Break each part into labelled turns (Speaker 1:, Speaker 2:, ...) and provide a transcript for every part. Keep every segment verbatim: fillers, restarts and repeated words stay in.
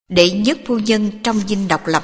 Speaker 1: đệ nhất phu nhân trong dinh độc lập.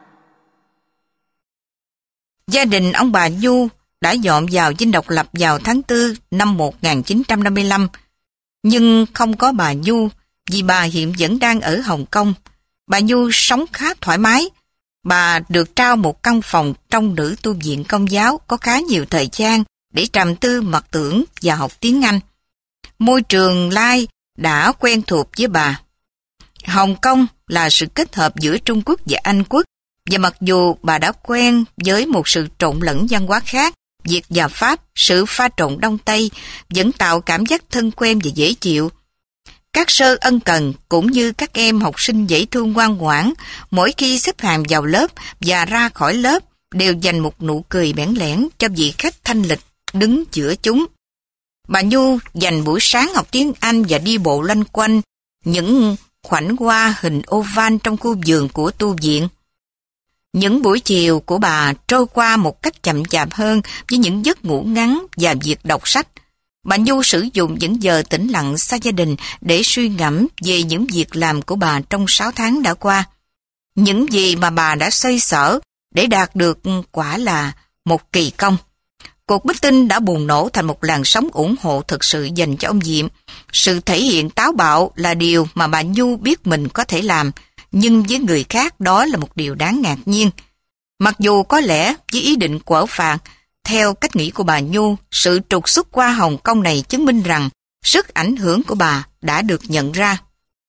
Speaker 1: Gia đình ông bà Nhu đã dọn vào dinh độc lập vào tháng tư năm một nghìn chín trăm năm mươi lăm, nhưng không có bà Nhu vì bà hiện vẫn đang ở Hồng Kông. Bà Nhu sống khá thoải mái. Bà được trao một căn phòng trong nữ tu viện Công giáo có khá nhiều thời gian để trầm tư mặc tưởng và học tiếng Anh. Môi trường Lai đã quen thuộc với bà. Hồng Kông là sự kết hợp giữa Trung Quốc và Anh Quốc, và mặc dù bà đã quen với một sự trộn lẫn văn hóa khác, Việt và Pháp, sự pha trộn Đông Tây vẫn tạo cảm giác thân quen và dễ chịu. Các sơ ân cần cũng như các em học sinh dễ thương ngoan ngoãn, mỗi khi xếp hàng vào lớp và ra khỏi lớp đều dành một nụ cười bẽn lẽn cho vị khách thanh lịch đứng giữa chúng. Bà Nhu dành buổi sáng học tiếng Anh và đi bộ loanh quanh những khoảnh hoa hình oval trong khu vườn của tu viện. Những buổi chiều của bà trôi qua một cách chậm chạp hơn với những giấc ngủ ngắn và việc đọc sách. Bà Nhu sử dụng những giờ tĩnh lặng xa gia đình để suy ngẫm về những việc làm của bà trong sáu tháng đã qua. Những gì mà bà đã xoay sở để đạt được quả là một kỳ công. Cuộc meeting đã bùng nổ thành một làn sóng ủng hộ thực sự dành cho ông Diệm. Sự thể hiện táo bạo là điều mà bà Nhu biết mình có thể làm, nhưng với người khác đó là một điều đáng ngạc nhiên. Mặc dù có lẽ với ý định quở phạt, theo cách nghĩ của bà Nhu, sự trục xuất qua Hồng Kông này chứng minh rằng sức ảnh hưởng của bà đã được nhận ra.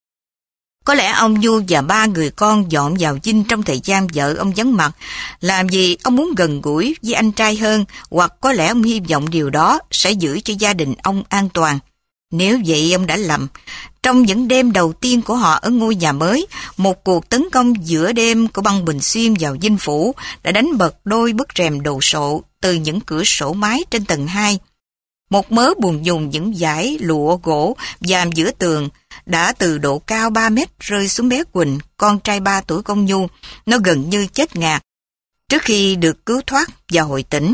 Speaker 1: Có lẽ ông Nhu và ba người con dọn vào dinh trong thời gian vợ ông vắng mặt, làm gì ông muốn gần gũi với anh trai hơn, hoặc có lẽ ông hy vọng điều đó sẽ giữ cho gia đình ông an toàn. Nếu vậy ông đã lầm. Trong những đêm đầu tiên của họ ở ngôi nhà mới, một cuộc tấn công giữa đêm của băng Bình Xuyên vào dinh phủ đã đánh bật đôi bức rèm đồ sộ từ những cửa sổ mái trên tầng hai. Một mớ buồn dùng những dải lụa gỗ dàm giữa tường đã từ độ cao ba mét rơi xuống bé Quỳnh, con trai ba tuổi con Nhu. Nó gần như chết ngạt trước khi được cứu thoát và hồi tỉnh.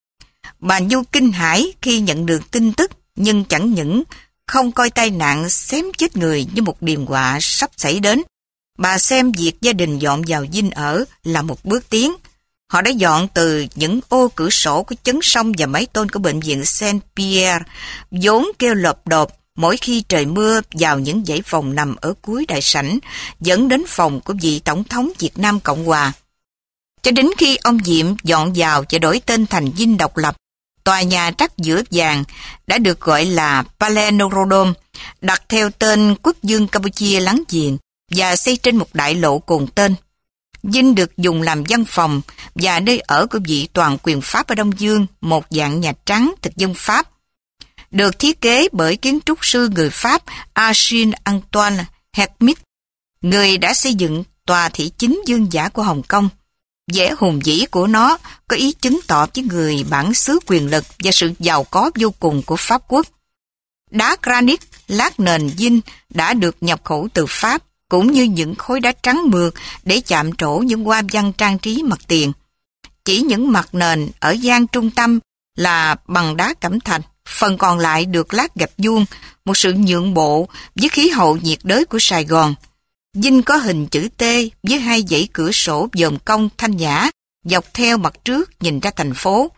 Speaker 1: Bà Nhu kinh hãi khi nhận được tin tức, nhưng chẳng những không coi tai nạn xém chết người như một điềm họa sắp xảy đến. Bà xem việc gia đình dọn vào dinh ở là một bước tiến. Họ đã dọn từ những ô cửa sổ có chấn sông và mái tôn của bệnh viện Saint Pierre, vốn kêu lộp đột mỗi khi trời mưa, vào những dãy phòng nằm ở cuối đại sảnh, dẫn đến phòng của vị Tổng thống Việt Nam Cộng Hòa. Cho đến khi ông Diệm dọn vào và đổi tên thành dinh độc lập, tòa nhà trắc giữa vàng đã được gọi là Palais Norodom, đặt theo tên quốc vương Campuchia láng giềng và xây trên một đại lộ cùng tên. Dinh được dùng làm văn phòng và nơi ở của vị toàn quyền Pháp ở Đông Dương, một dạng nhà trắng thực dân Pháp. Được thiết kế bởi kiến trúc sư người Pháp Achille Antoine Hermit, người đã xây dựng tòa thị chính vương giả của Hồng Kông. Vẻ hùng vĩ của nó có ý chứng tỏ với người bản xứ quyền lực và sự giàu có vô cùng của Pháp quốc. Đá granite lát nền dinh đã được nhập khẩu từ Pháp, cũng như những khối đá trắng mượt để chạm trổ những hoa văn trang trí mặt tiền. Chỉ những mặt nền ở gian trung tâm là bằng đá cẩm thạch, phần còn lại được lát gạch vuông, một sự nhượng bộ với khí hậu nhiệt đới của Sài Gòn. Dinh có hình chữ T với hai dãy cửa sổ dòm cong thanh nhã dọc theo mặt trước nhìn ra thành phố.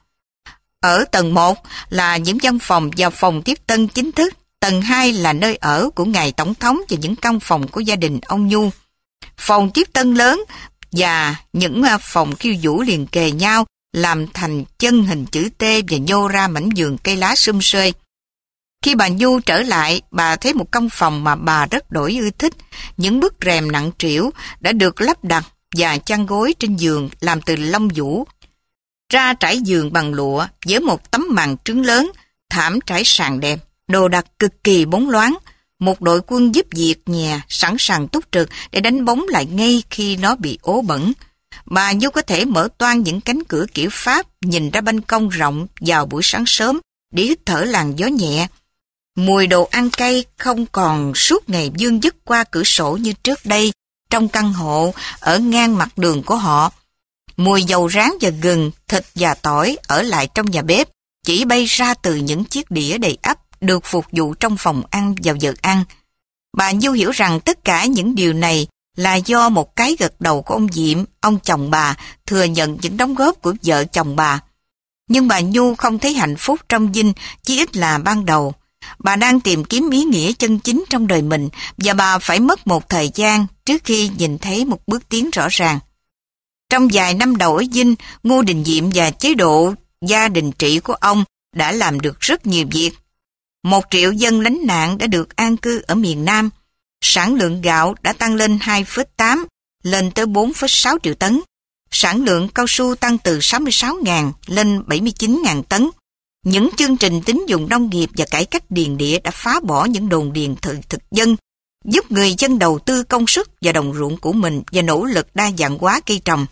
Speaker 1: Ở tầng một là những văn phòng và phòng tiếp tân chính thức. Tầng hai là nơi ở của ngài Tổng thống và những căn phòng của gia đình ông Nhu. Phòng tiếp tân lớn và những phòng khiêu vũ liền kề nhau làm thành chân hình chữ T và nhô ra mảnh vườn cây lá sum xuê. Khi bà Nhu trở lại, bà thấy một căn phòng mà bà rất đổi ưa thích. Những bức rèm nặng trĩu đã được lắp đặt và chăn gối trên giường làm từ lông vũ. Ra trải giường bằng lụa với một tấm màn trứng lớn, thảm trải sàn đẹp, đồ đạc cực kỳ bóng loáng. Một đội quân giúp việc nhà sẵn sàng túc trực để đánh bóng lại ngay khi nó bị ố bẩn. Bà Nhu có thể mở toang những cánh cửa kiểu Pháp nhìn ra ban công rộng vào buổi sáng sớm để hít thở làn gió nhẹ. Mùi đồ ăn cay không còn suốt ngày vương vức qua cửa sổ như trước đây trong căn hộ ở ngang mặt đường của họ. Mùi dầu rán và gừng, thịt và tỏi ở lại trong nhà bếp chỉ bay ra từ những chiếc đĩa đầy ắp được phục vụ trong phòng ăn vào giờ ăn. Bà Nhu hiểu rằng tất cả những điều này là do một cái gật đầu của ông Diệm, ông chồng bà, thừa nhận những đóng góp của vợ chồng bà. Nhưng bà Nhu không thấy hạnh phúc trong dinh, chí ít là ban đầu. Bà đang tìm kiếm ý nghĩa chân chính trong đời mình và bà phải mất một thời gian trước khi nhìn thấy một bước tiến rõ ràng. Trong vài năm đầu ở dinh, Ngô Đình Diệm và chế độ gia đình trị của ông đã làm được rất nhiều việc. Một triệu dân lánh nạn đã được an cư ở miền Nam. Sản lượng gạo đã tăng lên hai phẩy tám lên tới bốn phẩy sáu triệu tấn. Sản lượng cao su tăng từ sáu mươi sáu nghìn lên bảy mươi chín nghìn tấn. Những chương trình tín dụng nông nghiệp và cải cách điền địa đã phá bỏ những đồn điền thực thực dân, giúp người dân đầu tư công sức vào đồng ruộng của mình và nỗ lực đa dạng hóa cây trồng.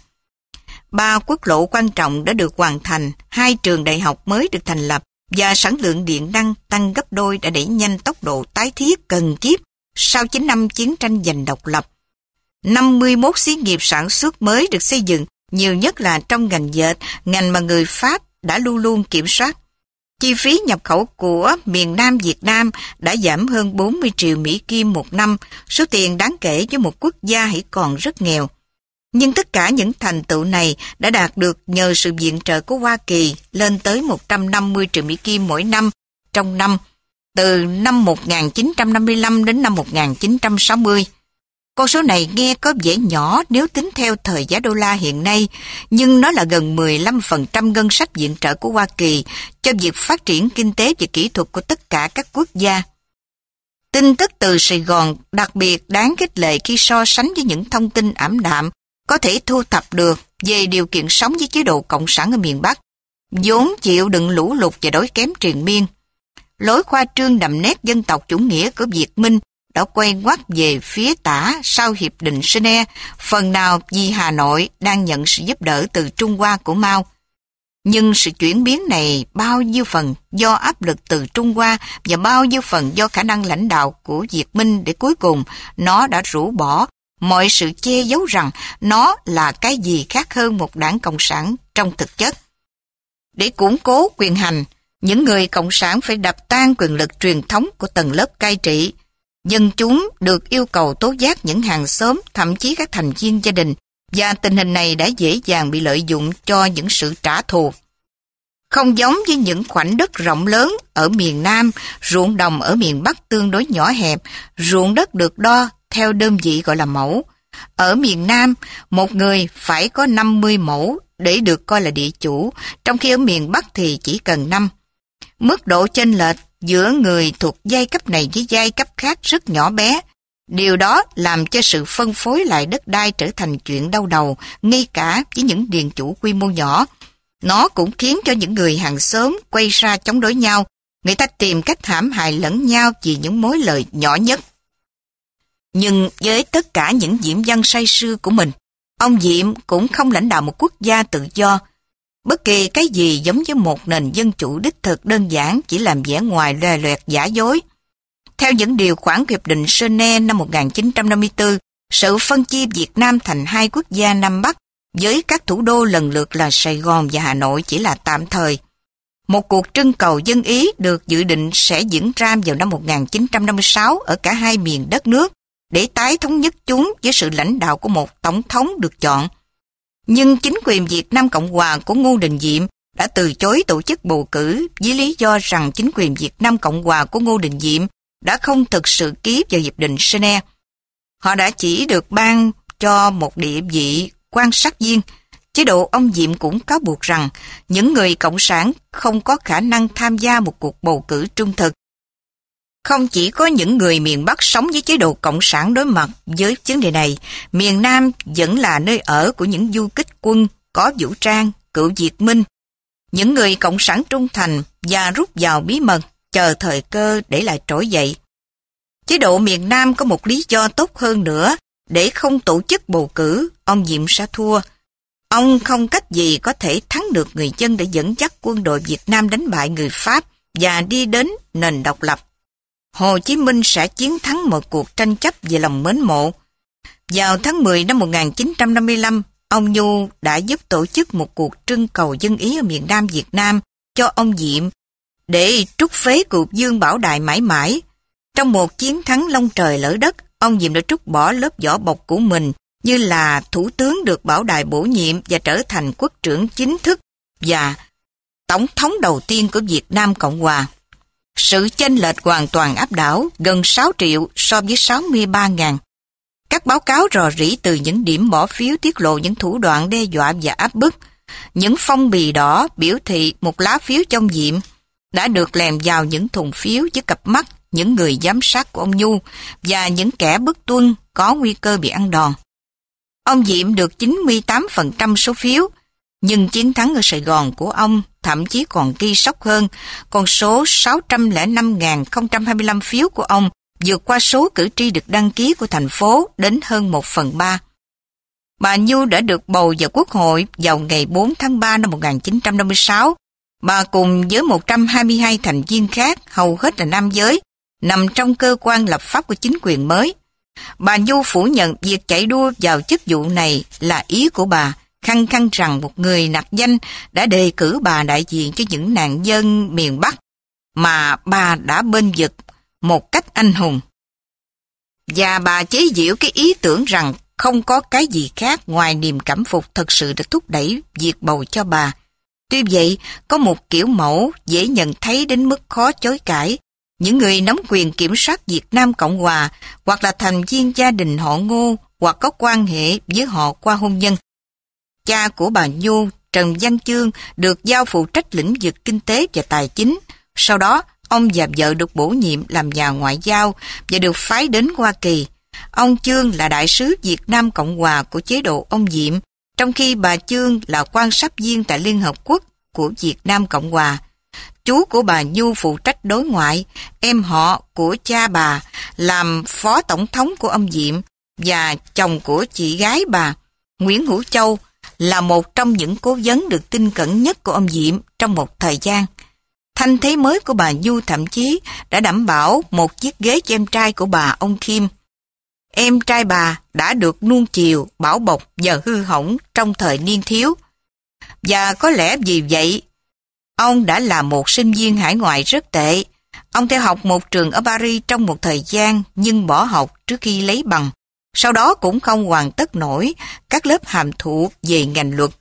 Speaker 1: Ba quốc lộ quan trọng đã được hoàn thành, hai trường đại học mới được thành lập và sản lượng điện năng tăng gấp đôi đã đẩy nhanh tốc độ tái thiết cần kiếp sau chín năm chiến tranh giành độc lập. năm mươi mốt xí nghiệp sản xuất mới được xây dựng, nhiều nhất là trong ngành dệt, ngành mà người Pháp đã luôn luôn kiểm soát. Chi phí nhập khẩu của miền Nam Việt Nam đã giảm hơn bốn mươi triệu Mỹ Kim một năm, số tiền đáng kể với một quốc gia hãy còn rất nghèo. Nhưng tất cả những thành tựu này đã đạt được nhờ sự viện trợ của Hoa Kỳ lên tới một trăm năm mươi triệu Mỹ Kim mỗi năm trong năm, từ năm một nghìn chín trăm năm mươi lăm đến năm một nghìn chín trăm sáu mươi. Con số này nghe có vẻ nhỏ nếu tính theo thời giá đô la hiện nay, nhưng nó là gần mười lăm phần trăm ngân sách viện trợ của Hoa Kỳ cho việc phát triển kinh tế và kỹ thuật của tất cả các quốc gia. Tin tức từ Sài Gòn đặc biệt đáng khích lệ khi so sánh với những thông tin ảm đạm có thể thu thập được về điều kiện sống với chế độ Cộng sản ở miền Bắc, vốn chịu đựng lũ lụt và đói kém triền miên. Lối khoa trương đậm nét dân tộc chủ nghĩa của Việt Minh đã quay ngoắt về phía tả sau Hiệp định Geneva, phần nào vì Hà Nội đang nhận sự giúp đỡ từ Trung Hoa của Mao. Nhưng sự chuyển biến này bao nhiêu phần do áp lực từ Trung Hoa và bao nhiêu phần do khả năng lãnh đạo của Việt Minh để cuối cùng nó đã rũ bỏ mọi sự che giấu rằng nó là cái gì khác hơn một đảng Cộng sản trong thực chất. Để củng cố quyền hành, những người Cộng sản phải đập tan quyền lực truyền thống của tầng lớp cai trị. Dân chúng được yêu cầu tố giác những hàng xóm, thậm chí các thành viên gia đình, và tình hình này đã dễ dàng bị lợi dụng cho những sự trả thù. Không giống với những khoảnh đất rộng lớn ở miền Nam, ruộng đồng ở miền Bắc tương đối nhỏ hẹp, ruộng đất được đo theo đơn vị gọi là mẫu. Ở miền Nam, một người phải có năm mươi mẫu để được coi là địa chủ, trong khi ở miền Bắc thì chỉ cần năm. Mức độ chênh lệch giữa người thuộc giai cấp này với giai cấp khác rất nhỏ bé. Điều đó làm cho sự phân phối lại đất đai trở thành chuyện đau đầu, ngay cả với những điền chủ quy mô nhỏ. Nó cũng khiến cho những người hàng xóm quay ra chống đối nhau. Người ta tìm cách hãm hại lẫn nhau vì những mối lợi nhỏ nhất. Nhưng với tất cả những diễm văn say sưa của mình, ông Diệm cũng không lãnh đạo một quốc gia tự do. Bất kỳ cái gì giống với một nền dân chủ đích thực đơn giản chỉ làm vẻ ngoài loè loẹt giả dối. Theo những điều khoản Hiệp định Geneva năm một nghìn chín trăm năm mươi tư, sự phân chia Việt Nam thành hai quốc gia Nam Bắc với các thủ đô lần lượt là Sài Gòn và Hà Nội chỉ là tạm thời. Một cuộc trưng cầu dân Ý được dự định sẽ diễn ra vào năm một nghìn chín trăm năm mươi sáu ở cả hai miền đất nước để tái thống nhất chúng với sự lãnh đạo của một tổng thống được chọn. Nhưng chính quyền Việt Nam Cộng Hòa của Ngô Đình Diệm đã từ chối tổ chức bầu cử với lý do rằng chính quyền Việt Nam Cộng Hòa của Ngô Đình Diệm đã không thực sự ký vào Hiệp định Geneva. Họ đã chỉ được ban cho một địa vị quan sát viên. Chế độ ông Diệm cũng cáo buộc rằng những người Cộng sản không có khả năng tham gia một cuộc bầu cử trung thực. Không chỉ có những người miền Bắc sống với chế độ Cộng sản đối mặt với vấn đề này, miền Nam vẫn là nơi ở của những du kích quân có vũ trang, cựu Việt Minh, những người Cộng sản trung thành và rút vào bí mật, chờ thời cơ để lại trỗi dậy. Chế độ miền Nam có một lý do tốt hơn nữa để không tổ chức bầu cử, ông Diệm sẽ thua. Ông không cách gì có thể thắng được người dân để dẫn dắt quân đội Việt Nam đánh bại người Pháp và đi đến nền độc lập. Hồ Chí Minh sẽ chiến thắng một cuộc tranh chấp về lòng mến mộ. Vào tháng mười năm một nghìn chín trăm năm mươi lăm, ông Nhu đã giúp tổ chức một cuộc trưng cầu dân Ý ở miền Nam Việt Nam cho ông Diệm để trút phế cuộc Dương Bảo Đại mãi mãi. Trong một chiến thắng long trời lỡ đất, ông Diệm đã trút bỏ lớp vỏ bọc của mình như là thủ tướng được bảo đại bổ nhiệm và trở thành quốc trưởng chính thức và tổng thống đầu tiên của Việt Nam Cộng Hòa. Sự chênh lệch hoàn toàn áp đảo, gần sáu triệu so với sáu mươi ba nghìn. Các báo cáo rò rỉ từ những điểm bỏ phiếu tiết lộ những thủ đoạn đe dọa và áp bức. Những phong bì đỏ biểu thị một lá phiếu cho ông Diệm đã được lèm vào những thùng phiếu với cặp mắt những người giám sát của ông Nhu và những kẻ bất tuân có nguy cơ bị ăn đòn. Ông Diệm được chín mươi tám phần trăm số phiếu, nhưng chiến thắng ở Sài Gòn của ông thậm chí còn gây sốc hơn. Con số sáu trăm lẻ năm nghìn không trăm hai mươi lăm phiếu của ông vượt qua số cử tri được đăng ký của thành phố đến hơn một phần ba. Bà Nhu đã được bầu vào Quốc hội vào ngày bốn tháng ba năm một nghìn chín trăm năm mươi sáu. Bà cùng với một trăm hai mươi hai thành viên khác, hầu hết là nam giới, nằm trong cơ quan lập pháp của chính quyền mới. Bà Nhu phủ nhận việc chạy đua vào chức vụ này là ý của bà, khăng khăng rằng một người nặc danh đã đề cử bà đại diện cho những nạn dân miền Bắc mà bà đã bênh vực một cách anh hùng. Và bà chế giễu cái ý tưởng rằng không có cái gì khác ngoài niềm cảm phục thật sự đã thúc đẩy việc bầu cho bà. Tuy vậy, có một kiểu mẫu dễ nhận thấy đến mức khó chối cãi. Những người nắm quyền kiểm soát Việt Nam Cộng Hòa hoặc là thành viên gia đình họ Ngô hoặc có quan hệ với họ qua hôn nhân. Cha của bà Nhu, Trần Văn Chương, được giao phụ trách lĩnh vực kinh tế và tài chính. Sau đó, ông và vợ được bổ nhiệm làm nhà ngoại giao và được phái đến Hoa Kỳ. Ông Chương là đại sứ Việt Nam Cộng Hòa của chế độ ông Diệm, trong khi bà Chương là quan sát viên tại Liên Hợp Quốc của Việt Nam Cộng Hòa. Chú của bà Nhu phụ trách đối ngoại, em họ của cha bà làm phó tổng thống của ông Diệm và chồng của chị gái bà, Nguyễn Hữu Châu, là một trong những cố vấn được tin cẩn nhất của ông Diệm trong một thời gian. Thanh thế mới của bà Nhu thậm chí đã đảm bảo một chiếc ghế cho em trai của bà, ông Kim. Em trai bà đã được nuông chiều, bảo bọc và hư hỏng trong thời niên thiếu. Và có lẽ vì vậy, ông đã là một sinh viên hải ngoại rất tệ. Ông theo học một trường ở Paris trong một thời gian nhưng bỏ học trước khi lấy bằng. Sau đó cũng không hoàn tất nổi các lớp hàm thụ về ngành luật.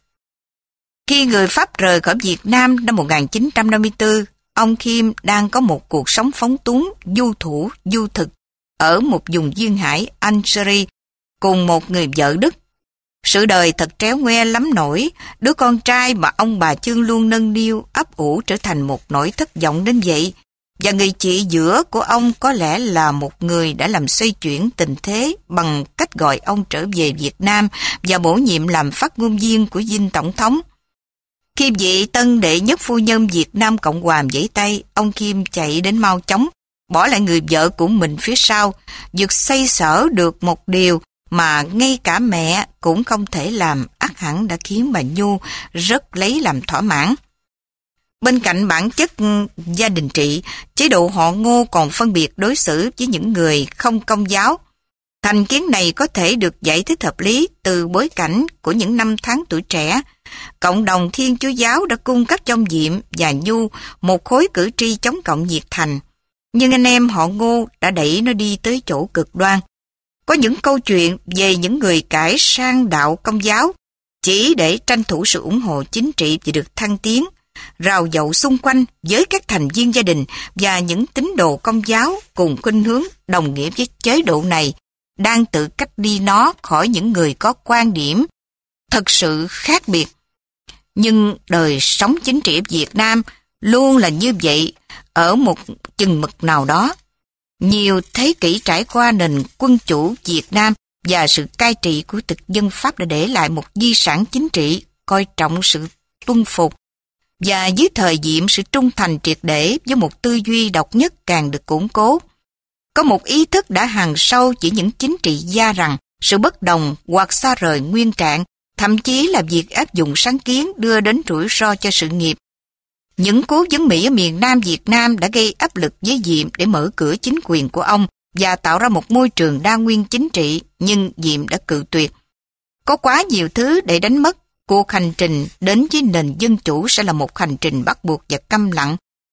Speaker 1: Khi người Pháp rời khỏi Việt Nam năm một nghìn chín trăm năm mươi tư, ông Kim đang có một cuộc sống phóng túng, du thủ, du thực ở một vùng duyên hải Algeria cùng một người vợ Đức. Sự đời thật tréo ngoe lắm nổi, đứa con trai mà ông bà Chương luôn nâng niu ấp ủ trở thành một nỗi thất vọng đến vậy. Và người chị giữa của ông có lẽ là một người đã làm xoay chuyển tình thế bằng cách gọi ông trở về Việt Nam và bổ nhiệm làm phát ngôn viên của dinh tổng thống. Khi vị tân đệ nhất phu nhân Việt Nam Cộng Hòa giãy tay, ông Kim chạy đến mau chóng, bỏ lại người vợ của mình phía sau, vượt xoay sở được một điều mà ngay cả mẹ cũng không thể làm, ắt hẳn đã khiến bà Nhu rất lấy làm thỏa mãn. Bên cạnh bản chất gia đình trị, chế độ họ Ngô còn phân biệt đối xử với những người không công giáo. Thành kiến này có thể được giải thích hợp lý từ bối cảnh của những năm tháng tuổi trẻ. Cộng đồng Thiên Chúa giáo đã cung cấp cho ông Diệm và Nhu một khối cử tri chống cộng nhiệt thành. Nhưng anh em họ Ngô đã đẩy nó đi tới chỗ cực đoan. Có những câu chuyện về những người cải sang đạo công giáo chỉ để tranh thủ sự ủng hộ chính trị và được thăng tiến, rào dậu xung quanh với các thành viên gia đình và những tín đồ công giáo cùng khuynh hướng đồng nghĩa với chế độ này đang tự cách ly nó khỏi những người có quan điểm thật sự khác biệt. Nhưng đời sống chính trị Việt Nam luôn là như vậy ở một chừng mực nào đó. Nhiều thế kỷ trải qua, nền quân chủ Việt Nam và sự cai trị của thực dân Pháp đã để lại một di sản chính trị coi trọng sự tuân phục, và dưới thời Diệm sự trung thành triệt để với một tư duy độc nhất càng được củng cố. Có một ý thức đã hằn sâu chỉ những chính trị gia rằng sự bất đồng hoặc xa rời nguyên trạng, thậm chí là việc áp dụng sáng kiến đưa đến rủi ro cho sự nghiệp. Những cố vấn Mỹ ở miền Nam Việt Nam đã gây áp lực với Diệm để mở cửa chính quyền của ông và tạo ra một môi trường đa nguyên chính trị, nhưng Diệm đã cự tuyệt. Có quá nhiều thứ để đánh mất. Cuộc hành trình đến với nền dân chủ sẽ là một hành trình bắt buộc và câm lặng.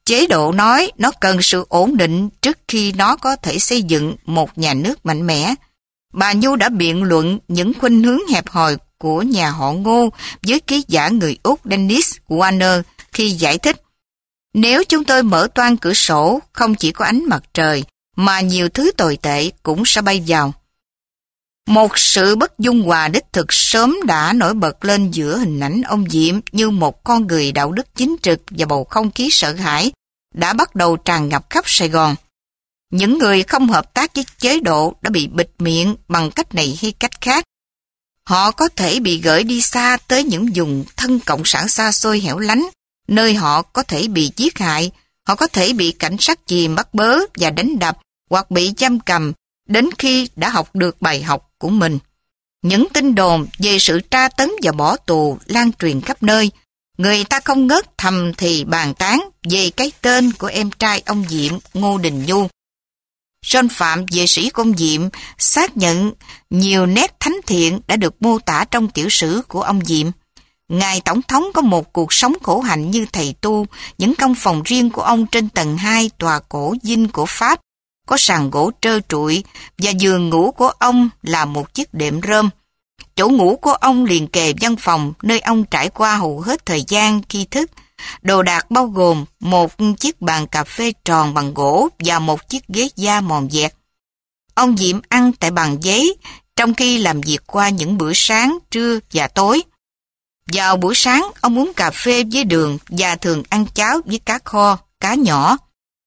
Speaker 1: Chế độ nói nó cần sự ổn định trước khi nó có thể xây dựng một nhà nước mạnh mẽ. Bà Nhu đã biện luận những khuynh hướng hẹp hòi của nhà họ Ngô với ký giả người Úc Dennis Warner khi giải thích: nếu chúng tôi mở toang cửa sổ, không chỉ có ánh mặt trời, mà nhiều thứ tồi tệ cũng sẽ bay vào. Một sự bất dung hòa đích thực sớm đã nổi bật lên giữa hình ảnh ông Diệm như một con người đạo đức chính trực, và bầu không khí sợ hãi đã bắt đầu tràn ngập khắp Sài Gòn. Những người không hợp tác với chế độ đã bị bịt miệng bằng cách này hay cách khác. Họ có thể bị gửi đi xa tới những vùng thân cộng sản xa xôi hẻo lánh, nơi họ có thể bị giết hại. Họ có thể bị cảnh sát chìm bắt bớ và đánh đập, hoặc bị giam cầm đến khi đã học được bài học của mình. Những tin đồn về sự tra tấn và bỏ tù lan truyền khắp nơi. Người ta không ngớt thầm thì bàn tán về cái tên của em trai ông Diệm, Ngô Đình Nhu. John Phạm, vệ sĩ của ông Diệm, xác nhận nhiều nét thánh thiện đã được mô tả trong tiểu sử của ông Diệm. Ngài Tổng thống có một cuộc sống khổ hạnh như thầy tu. Những căn phòng riêng của ông trên tầng hai tòa cổ dinh của Pháp có sàn gỗ trơ trụi, và giường ngủ của ông là một chiếc đệm rơm. Chỗ ngủ của ông liền kề văn phòng nơi ông trải qua hầu hết thời gian khi thức. Đồ đạc bao gồm một chiếc bàn cà phê tròn bằng gỗ và một chiếc ghế da mòn dẹt. Ông Diệm ăn tại bàn giấy, trong khi làm việc qua những bữa sáng, trưa và tối. Vào buổi sáng, ông uống cà phê với đường và thường ăn cháo với cá kho, cá nhỏ.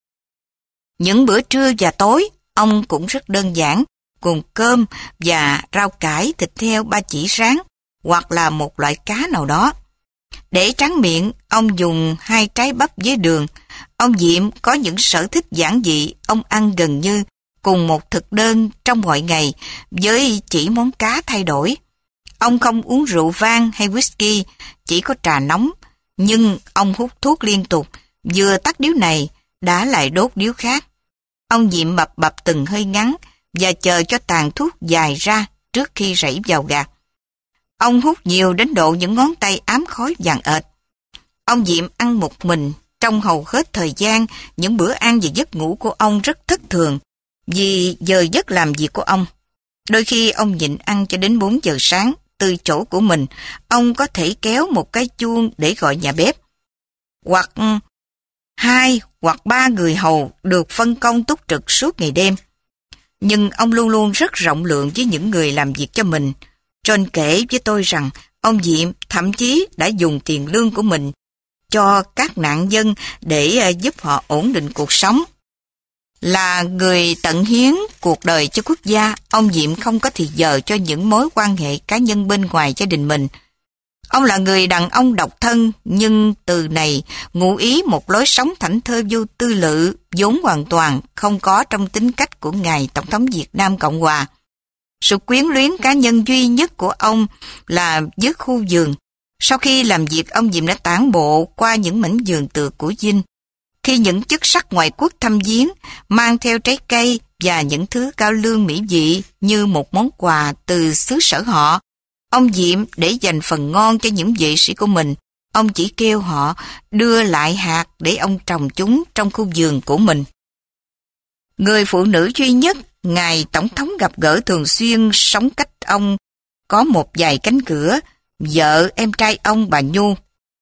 Speaker 1: Những bữa trưa và tối, ông cũng rất đơn giản, cùng cơm và rau cải, thịt heo ba chỉ rán, hoặc là một loại cá nào đó. Để tráng miệng, ông dùng hai trái bắp với đường. Ông Diệm có những sở thích giản dị, ông ăn gần như cùng một thực đơn trong mọi ngày, với chỉ món cá thay đổi. Ông không uống rượu vang hay whisky, chỉ có trà nóng, nhưng ông hút thuốc liên tục, vừa tắt điếu này, đã lại đốt điếu khác. Ông Diệm bập bập từng hơi ngắn và chờ cho tàn thuốc dài ra trước khi rảy vào gạt. Ông hút nhiều đến độ những ngón tay ám khói vàng ệt. Ông Diệm ăn một mình trong hầu hết thời gian. Những bữa ăn và giấc ngủ của ông rất thất thường vì giờ giấc làm việc của ông. Đôi khi ông nhịn ăn cho đến bốn giờ sáng. Từ chỗ của mình, ông có thể kéo một cái chuông để gọi nhà bếp. Hoặc hai hoặc ba người hầu được phân công túc trực suốt ngày đêm. Nhưng ông luôn luôn rất rộng lượng với những người làm việc cho mình. John kể với tôi rằng ông Diệm thậm chí đã dùng tiền lương của mình cho các nạn nhân để giúp họ ổn định cuộc sống. Là người tận hiến cuộc đời cho quốc gia, ông Diệm không có thì giờ cho những mối quan hệ cá nhân bên ngoài gia đình mình. Ông là người đàn ông độc thân, nhưng từ này ngụ ý một lối sống thảnh thơi vô tư lự, vốn hoàn toàn không có trong tính cách của ngài Tổng thống Việt Nam Cộng Hòa. Sự quyến luyến cá nhân duy nhất của ông là với khu vườn. Sau khi làm việc, ông Diệm đã tản bộ qua những mảnh vườn tược của dinh. Khi những chức sắc ngoại quốc thăm viếng, mang theo trái cây và những thứ cao lương mỹ vị như một món quà từ xứ sở họ, ông Diệm để dành phần ngon cho những vệ sĩ của mình, ông chỉ kêu họ đưa lại hạt để ông trồng chúng trong khu vườn của mình. Người phụ nữ duy nhất ngài Tổng thống gặp gỡ thường xuyên sống cách ông có một vài cánh cửa, vợ em trai ông bà Nhu.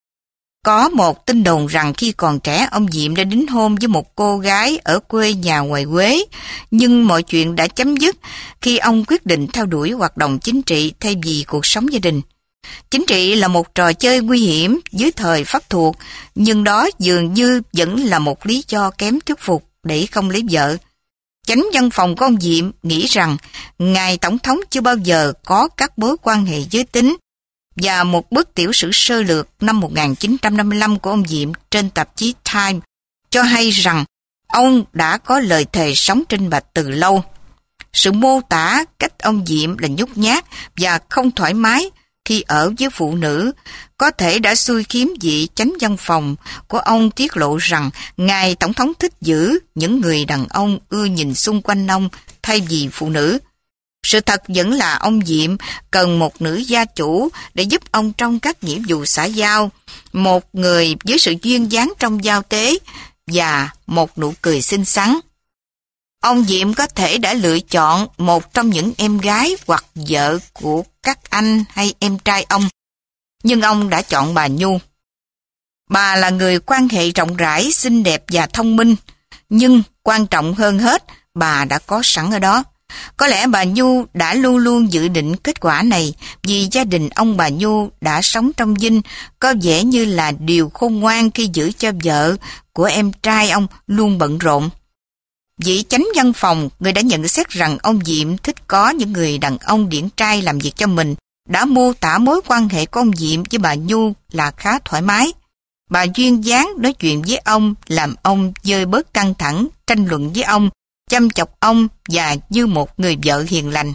Speaker 1: Có một tin đồn rằng khi còn trẻ ông Diệm đã đính hôn với một cô gái ở quê nhà ngoài Quế, nhưng mọi chuyện đã chấm dứt khi ông quyết định theo đuổi hoạt động chính trị thay vì cuộc sống gia đình. Chính trị là một trò chơi nguy hiểm dưới thời Pháp thuộc, nhưng đó dường như vẫn là một lý do kém thuyết phục để không lấy vợ. Chánh văn phòng của ông Diệm nghĩ rằng ngài Tổng thống chưa bao giờ có các mối quan hệ giới tính, và một bức tiểu sử sơ lược năm một nghìn chín trăm năm mươi lăm của ông Diệm trên tạp chí Time cho hay rằng ông đã có lời thề sống trinh bạch từ lâu. Sự mô tả cách ông Diệm là nhút nhát và không thoải mái khi ở với phụ nữ có thể đã xui khiếm vị chánh văn phòng của ông tiết lộ rằng ngài Tổng thống thích giữ những người đàn ông ưa nhìn xung quanh ông thay vì phụ nữ. Sự thật vẫn là ông Diệm cần một nữ gia chủ để giúp ông trong các nghĩa vụ xã giao, một người với sự duyên dáng trong giao tế, và một nụ cười xinh xắn. Ông Diệm có thể đã lựa chọn một trong những em gái hoặc vợ của các anh hay em trai ông, nhưng ông đã chọn bà Nhu. Bà là người quan hệ rộng rãi, xinh đẹp và thông minh, nhưng quan trọng hơn hết, bà đã có sẵn ở đó. Có lẽ bà Nhu đã luôn luôn dự định kết quả này vì gia đình ông bà Nhu đã sống trong dinh, có vẻ như là điều khôn ngoan khi giữ cho vợ của em trai ông luôn bận rộn. Vị chánh văn phòng, người đã nhận xét rằng ông Diệm thích có những người đàn ông điển trai làm việc cho mình, đã mô tả mối quan hệ của ông Diệm với bà Nhu là khá thoải mái. Bà duyên dáng nói chuyện với ông, làm ông vơi bớt căng thẳng, tranh luận với ông, chăm chọc ông và như một người vợ hiền lành.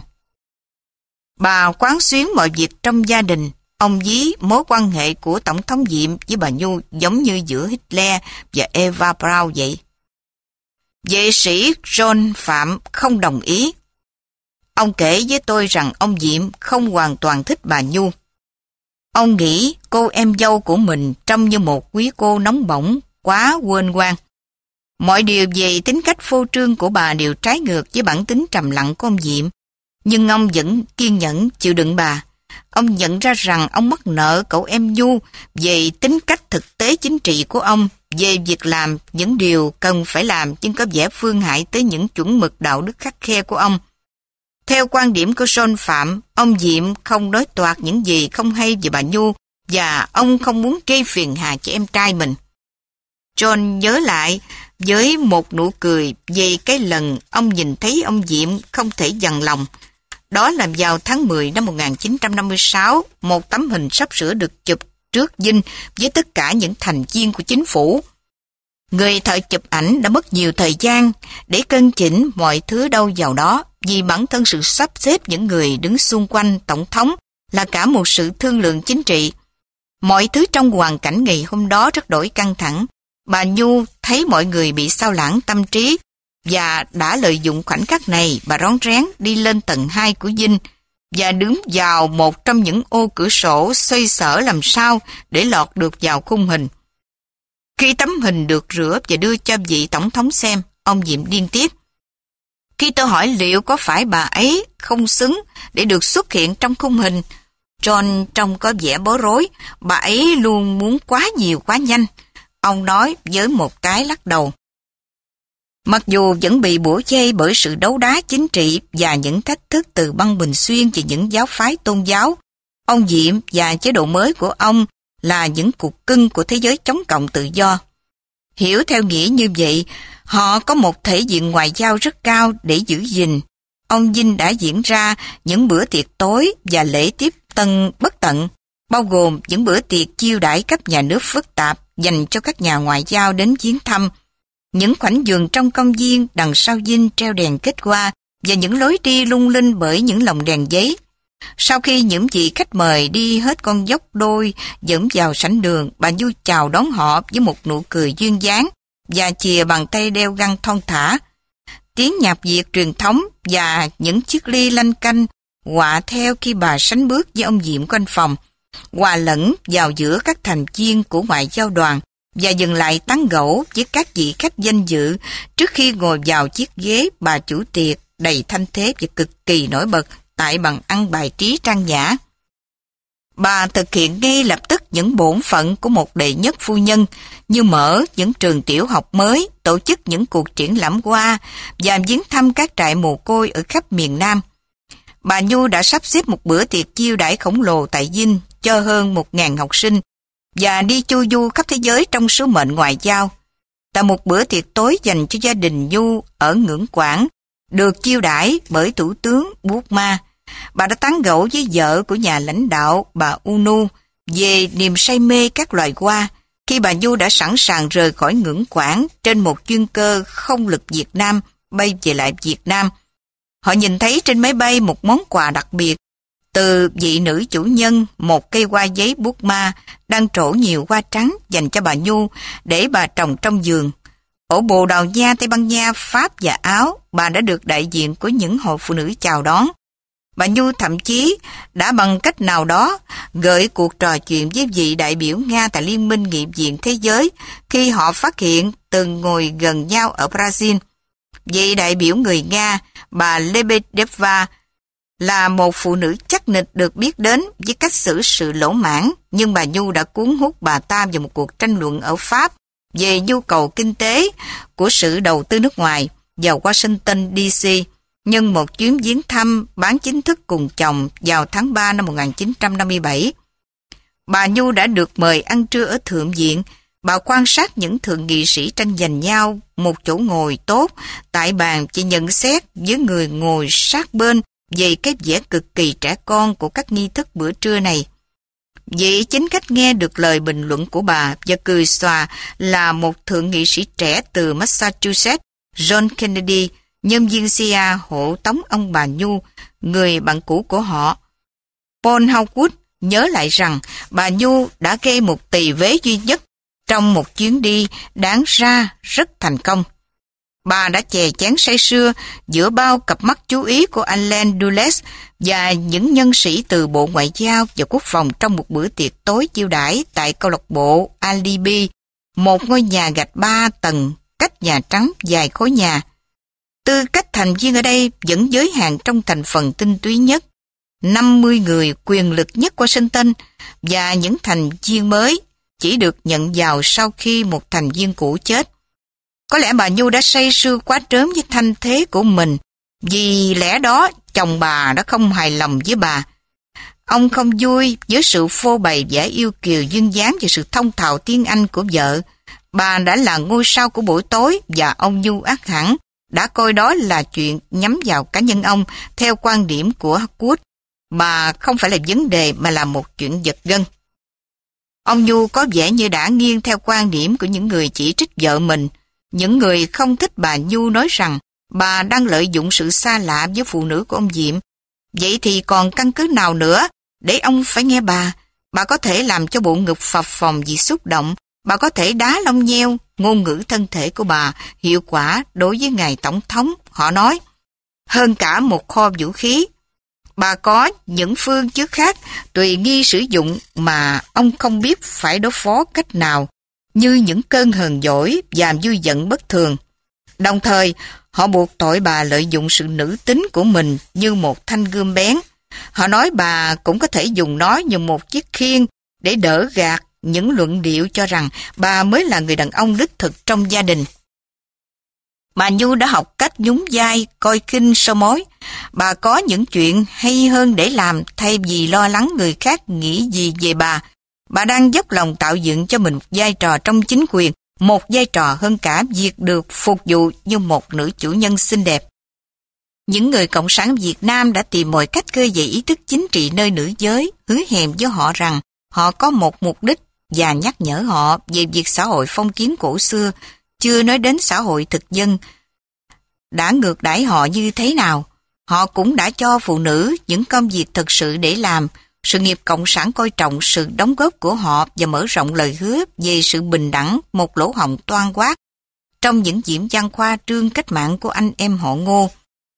Speaker 1: Bà quán xuyến mọi việc trong gia đình. Ông ví mối quan hệ của Tổng thống Diệm với bà Nhu giống như giữa Hitler và Eva Braun vậy. Vệ sĩ John Phạm không đồng ý. Ông kể với tôi rằng ông Diệm không hoàn toàn thích bà Nhu. Ông nghĩ cô em dâu của mình trông như một quý cô nóng bỏng, quá quên quan. Mọi điều về tính cách phô trương của bà đều trái ngược với bản tính trầm lặng của ông Diệm, nhưng ông vẫn kiên nhẫn chịu đựng bà. Ông nhận ra rằng ông mắc nợ cậu em Nhu về tính cách thực tế chính trị của ông, về việc làm những điều cần phải làm nhưng có vẻ phương hại tới những chuẩn mực đạo đức khắt khe của ông. Theo quan điểm của John Phạm, ông Diệm không nói toạc những gì không hay về bà Nhu và ông không muốn gây phiền hà cho em trai mình. John nhớ lại với một nụ cười về cái lần ông nhìn thấy ông Diệm không thể dằn lòng. Đó là vào tháng mười năm một nghìn chín trăm năm mươi sáu, một tấm hình sắp sửa được chụp trước dinh với tất cả những thành viên của chính phủ. Người thợ chụp ảnh đã mất nhiều thời gian để cân chỉnh mọi thứ đâu vào đó, vì bản thân sự sắp xếp những người đứng xung quanh tổng thống là cả một sự thương lượng chính trị. Mọi thứ trong hoàn cảnh ngày hôm đó rất đổi căng thẳng. Bà Nhu thấy mọi người bị sao lãng tâm trí và đã lợi dụng khoảnh khắc này, bà rón rén đi lên tầng hai của dinh và đứng vào một trong những ô cửa sổ xoay sở làm sao để lọt được vào khung hình. Khi tấm hình được rửa và đưa cho vị tổng thống xem, ông Diệm điên tiết. Khi tôi hỏi liệu có phải bà ấy không xứng để được xuất hiện trong khung hình, John trông có vẻ bối rối, bà ấy luôn muốn quá nhiều quá nhanh. Ông nói với một cái lắc đầu. Mặc dù vẫn bị bủa chê bởi sự đấu đá chính trị và những thách thức từ băng Bình Xuyên và những giáo phái tôn giáo, ông Diệm và chế độ mới của ông là những cục cưng của thế giới chống cộng tự do. Hiểu theo nghĩa như vậy, họ có một thể diện ngoại giao rất cao để giữ gìn. Ông Dinh đã diễn ra những bữa tiệc tối và lễ tiếp tân bất tận, bao gồm những bữa tiệc chiêu đãi cấp nhà nước phức tạp dành cho các nhà ngoại giao đến viếng thăm. Những khoảnh vườn trong công viên đằng sau dinh treo đèn kết hoa và những lối đi lung linh bởi những lồng đèn giấy. Sau khi những vị khách mời đi hết con dốc đôi dẫn vào sảnh đường, bà Nhu chào đón họ với một nụ cười duyên dáng và chìa bàn tay đeo găng thon thả. Tiếng nhạc Việt truyền thống và những chiếc ly lanh canh hòa theo khi bà sánh bước với ông Diệm quanh phòng, hòa lẫn vào giữa các thành viên của ngoại giao đoàn và dừng lại tán gẫu với các vị khách danh dự trước khi ngồi vào chiếc ghế bà chủ tiệc đầy thanh thế và cực kỳ nổi bật tại bàn ăn bài trí trang nhã. Bà thực hiện ngay lập tức những bổn phận của một đệ nhất phu nhân, như mở những trường tiểu học mới, tổ chức những cuộc triển lãm hoa và viếng thăm các trại mồ côi ở khắp miền Nam. Bà Nhu đã sắp xếp một bữa tiệc chiêu đãi khổng lồ tại dinh cho hơn một ngàn học sinh và đi chu du khắp thế giới trong sứ mệnh ngoại giao. Tại một bữa tiệc tối dành cho gia đình Nhu ở Ngưỡng Quảng, được chiêu đãi bởi Thủ tướng Burma, bà đã tán gẫu với vợ của nhà lãnh đạo bà Unu về niềm say mê các loài hoa. Khi bà Nhu đã sẵn sàng rời khỏi Ngưỡng Quảng trên một chuyên cơ không lực Việt Nam bay về lại Việt Nam, họ nhìn thấy trên máy bay một món quà đặc biệt từ vị nữ chủ nhân, một cây hoa giấy Burma đang trổ nhiều hoa trắng dành cho bà Nhu để bà trồng trong vườn. Ở Bồ Đào Nha, Tây Ban Nha, Pháp và Áo, bà đã được đại diện của những hội phụ nữ chào đón. Bà Nhu thậm chí đã bằng cách nào đó gợi cuộc trò chuyện với vị đại biểu Nga tại Liên minh Nghị viện Thế giới khi họ phát hiện từng ngồi gần nhau ở Brazil. Vị đại biểu người Nga, bà Lebedeva, là một phụ nữ chắc nịch được biết đến với cách xử sự lỗ mãn, nhưng bà Nhu đã cuốn hút bà ta vào một cuộc tranh luận ở Pháp về nhu cầu kinh tế của sự đầu tư nước ngoài vào Washington đê xê nhân một chuyến viếng thăm bán chính thức cùng chồng vào tháng ba năm một nghìn chín trăm năm mươi bảy. Bà Nhu đã được mời ăn trưa ở Thượng viện. Bà quan sát những thượng nghị sĩ tranh giành nhau một chỗ ngồi tốt tại bàn chỉ nhận xét với người ngồi sát bên về cái vẻ cực kỳ trẻ con của các nghi thức bữa trưa này. Vị chính khách nghe được lời bình luận của bà và cười xòa là một thượng nghị sĩ trẻ từ Massachusetts, John Kennedy, nhân viên xê i a hộ tống ông bà Nhu, người bạn cũ của họ. Paul Howard nhớ lại rằng bà Nhu đã gây một tỳ vế duy nhất trong một chuyến đi đáng ra rất thành công. Bà đã chè chén say sưa giữa bao cặp mắt chú ý của Alain Dulles và những nhân sĩ từ Bộ Ngoại giao và Quốc phòng trong một bữa tiệc tối chiêu đãi tại câu lạc bộ Alibi, một ngôi nhà gạch ba tầng cách Nhà Trắng vài khối nhà. Tư cách thành viên ở đây vẫn giới hạn trong thành phần tinh túy nhất, năm mươi người quyền lực nhất Washington, và những thành viên mới chỉ được nhận vào sau khi một thành viên cũ chết. Có lẽ bà Nhu đã say sưa quá trớn với thanh thế của mình, vì lẽ đó chồng bà đã không hài lòng với bà. Ông không vui với sự phô bày vẻ yêu kiều duyên dáng và sự thông thạo tiếng Anh của vợ. Bà đã là ngôi sao của buổi tối và ông Nhu ác hẳn đã coi đó là chuyện nhắm vào cá nhân ông theo quan điểm của Howard. Bà không phải là vấn đề mà là một chuyện giật gân. Ông Nhu có vẻ như đã nghiêng theo quan điểm của những người chỉ trích vợ mình. Những người không thích bà Nhu nói rằng bà đang lợi dụng sự xa lạ với phụ nữ của ông Diệm. Vậy thì còn căn cứ nào nữa để ông phải nghe bà? Bà có thể làm cho bộ ngực phập phồng vì xúc động. Bà có thể đá lông nheo ngôn ngữ thân thể của bà hiệu quả đối với ngài tổng thống. Họ nói, hơn cả một kho vũ khí. Bà có những phương chứa khác tùy nghi sử dụng mà ông không biết phải đối phó cách nào, như những cơn hờn dỗi và vui giận bất thường. Đồng thời, họ buộc tội bà lợi dụng sự nữ tính của mình như một thanh gươm bén. Họ nói bà cũng có thể dùng nó như một chiếc khiên để đỡ gạt những luận điệu cho rằng bà mới là người đàn ông đích thực trong gia đình. Bà Nhu đã học cách nhún vai, coi khinh soi mói. Bà có những chuyện hay hơn để làm thay vì lo lắng người khác nghĩ gì về bà. Bà đang dốc lòng tạo dựng cho mình một vai trò trong chính quyền, một vai trò hơn cả việc được phục vụ như một nữ chủ nhân xinh đẹp. Những người cộng sản Việt Nam đã tìm mọi cách khơi dậy ý thức chính trị nơi nữ giới, hứa hẹn với họ rằng họ có một mục đích và nhắc nhở họ về việc xã hội phong kiến cổ xưa, chưa nói đến xã hội thực dân, đã ngược đãi họ như thế nào. Họ cũng đã cho phụ nữ những công việc thực sự để làm. Sự nghiệp cộng sản coi trọng sự đóng góp của họ và mở rộng lời hứa về sự bình đẳng, một lỗ hổng toan quát trong những diễm văn khoa trương cách mạng của anh em họ Ngô.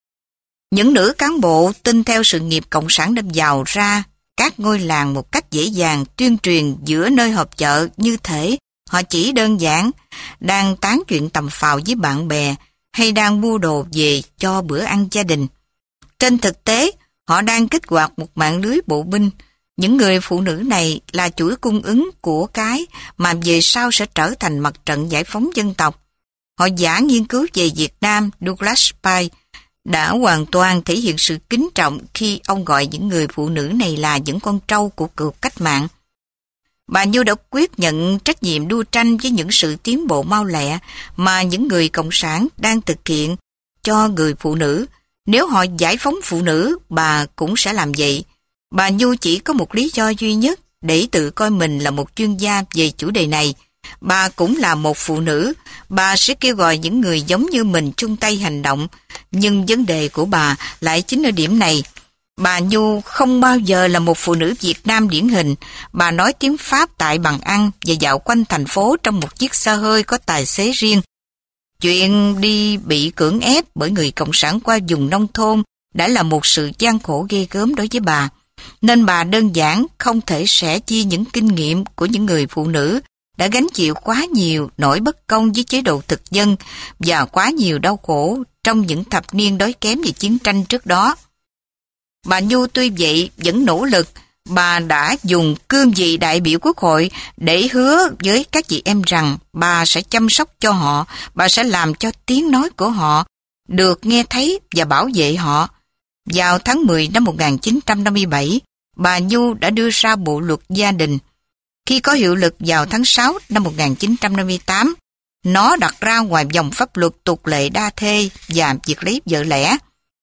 Speaker 1: Những nữ cán bộ tin theo sự nghiệp cộng sản đã vào ra các ngôi làng một cách dễ dàng, tuyên truyền giữa nơi họp chợ như thể họ chỉ đơn giản đang tán chuyện tầm phào với bạn bè hay đang mua đồ về cho bữa ăn gia đình. Trên thực tế, họ đang kích hoạt một mạng lưới bộ binh. Những người phụ nữ này là chuỗi cung ứng của cái mà về sau sẽ trở thành mặt trận giải phóng dân tộc. Họ giả nghiên cứu về Việt Nam, Douglas Pai đã hoàn toàn thể hiện sự kính trọng khi ông gọi những người phụ nữ này là những con trâu của cuộc cách mạng. Bà Nhu đã quyết nhận trách nhiệm đua tranh với những sự tiến bộ mau lẹ mà những người cộng sản đang thực hiện cho người phụ nữ. Nếu họ giải phóng phụ nữ, bà cũng sẽ làm vậy. Bà Nhu chỉ có một lý do duy nhất để tự coi mình là một chuyên gia về chủ đề này. Bà cũng là một phụ nữ, bà sẽ kêu gọi những người giống như mình chung tay hành động. Nhưng vấn đề của bà lại chính ở điểm này. Bà Nhu không bao giờ là một phụ nữ Việt Nam điển hình. Bà nói tiếng Pháp tại bàn ăn và dạo quanh thành phố trong một chiếc xe hơi có tài xế riêng. Chuyện đi bị cưỡng ép bởi người cộng sản qua vùng nông thôn đã là một sự gian khổ ghê gớm đối với bà. Nên bà đơn giản không thể sẻ chia những kinh nghiệm của những người phụ nữ đã gánh chịu quá nhiều nỗi bất công với chế độ thực dân và quá nhiều đau khổ trong những thập niên đói kém và chiến tranh trước đó. Bà Nhu tuy vậy vẫn nỗ lực. Bà đã dùng cương vị đại biểu quốc hội để hứa với các chị em rằng bà sẽ chăm sóc cho họ, bà sẽ làm cho tiếng nói của họ được nghe thấy và bảo vệ họ. Vào tháng mười năm một nghìn chín trăm năm mươi bảy, bà Nhu đã đưa ra bộ luật gia đình. Khi có hiệu lực vào tháng sáu năm một nghìn chín trăm năm mươi tám, nó đặt ra ngoài vòng pháp luật tục lệ đa thê và việc lấy vợ lẽ.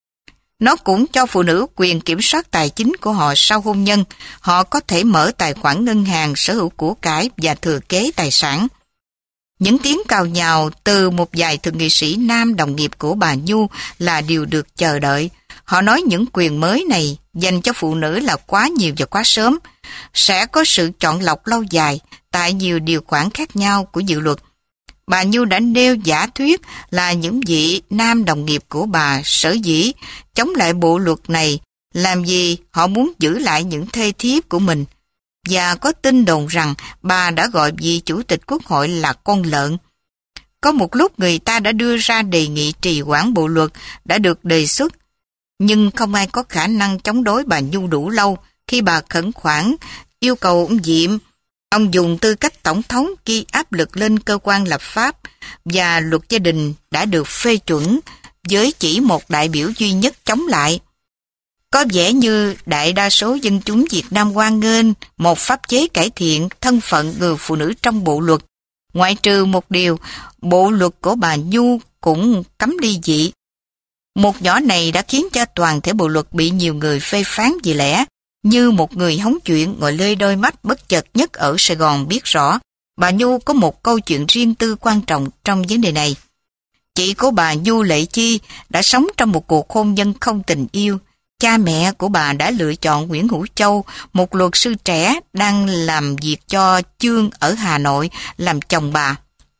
Speaker 1: Nó cũng cho phụ nữ quyền kiểm soát tài chính của họ sau hôn nhân. Họ có thể mở tài khoản ngân hàng, sở hữu của cải và thừa kế tài sản. Những tiếng cào nhào từ một vài thượng nghị sĩ nam đồng nghiệp của bà Nhu là điều được chờ đợi. Họ nói những quyền mới này dành cho phụ nữ là quá nhiều và quá sớm. Sẽ có sự chọn lọc lâu dài tại nhiều điều khoản khác nhau của dự luật. Bà Nhu đã nêu giả thuyết là những vị nam đồng nghiệp của bà sở dĩ chống lại bộ luật này làm gì họ muốn giữ lại những thê thiếp của mình, và có tin đồn rằng bà đã gọi vị chủ tịch quốc hội là con lợn. Có một lúc người ta đã đưa ra đề nghị trì hoãn bộ luật đã được đề xuất, nhưng không ai có khả năng chống đối bà Nhu đủ lâu khi bà khẩn khoản yêu cầu ông Diệm. Ông dùng tư cách tổng thống ghi áp lực lên cơ quan lập pháp, và luật gia đình đã được phê chuẩn với chỉ một đại biểu duy nhất chống lại. Có vẻ như đại đa số dân chúng Việt Nam hoan nghênh một pháp chế cải thiện thân phận người phụ nữ trong bộ luật. Ngoại trừ một điều, bộ luật của bà Nhu cũng cấm ly dị. Một nhỏ này đã khiến cho toàn thể bộ luật bị nhiều người phê phán vì lẽ. Như một người hóng chuyện ngồi lê đôi mắt bất chợt nhất ở Sài Gòn biết rõ, bà Nhu có một câu chuyện riêng tư quan trọng trong vấn đề này. Chị của bà Nhu Lệ Chi đã sống trong một cuộc hôn nhân không tình yêu. Cha mẹ của bà đã lựa chọn Nguyễn Hữu Châu, một luật sư trẻ đang làm việc cho Chương ở Hà Nội, làm chồng bà.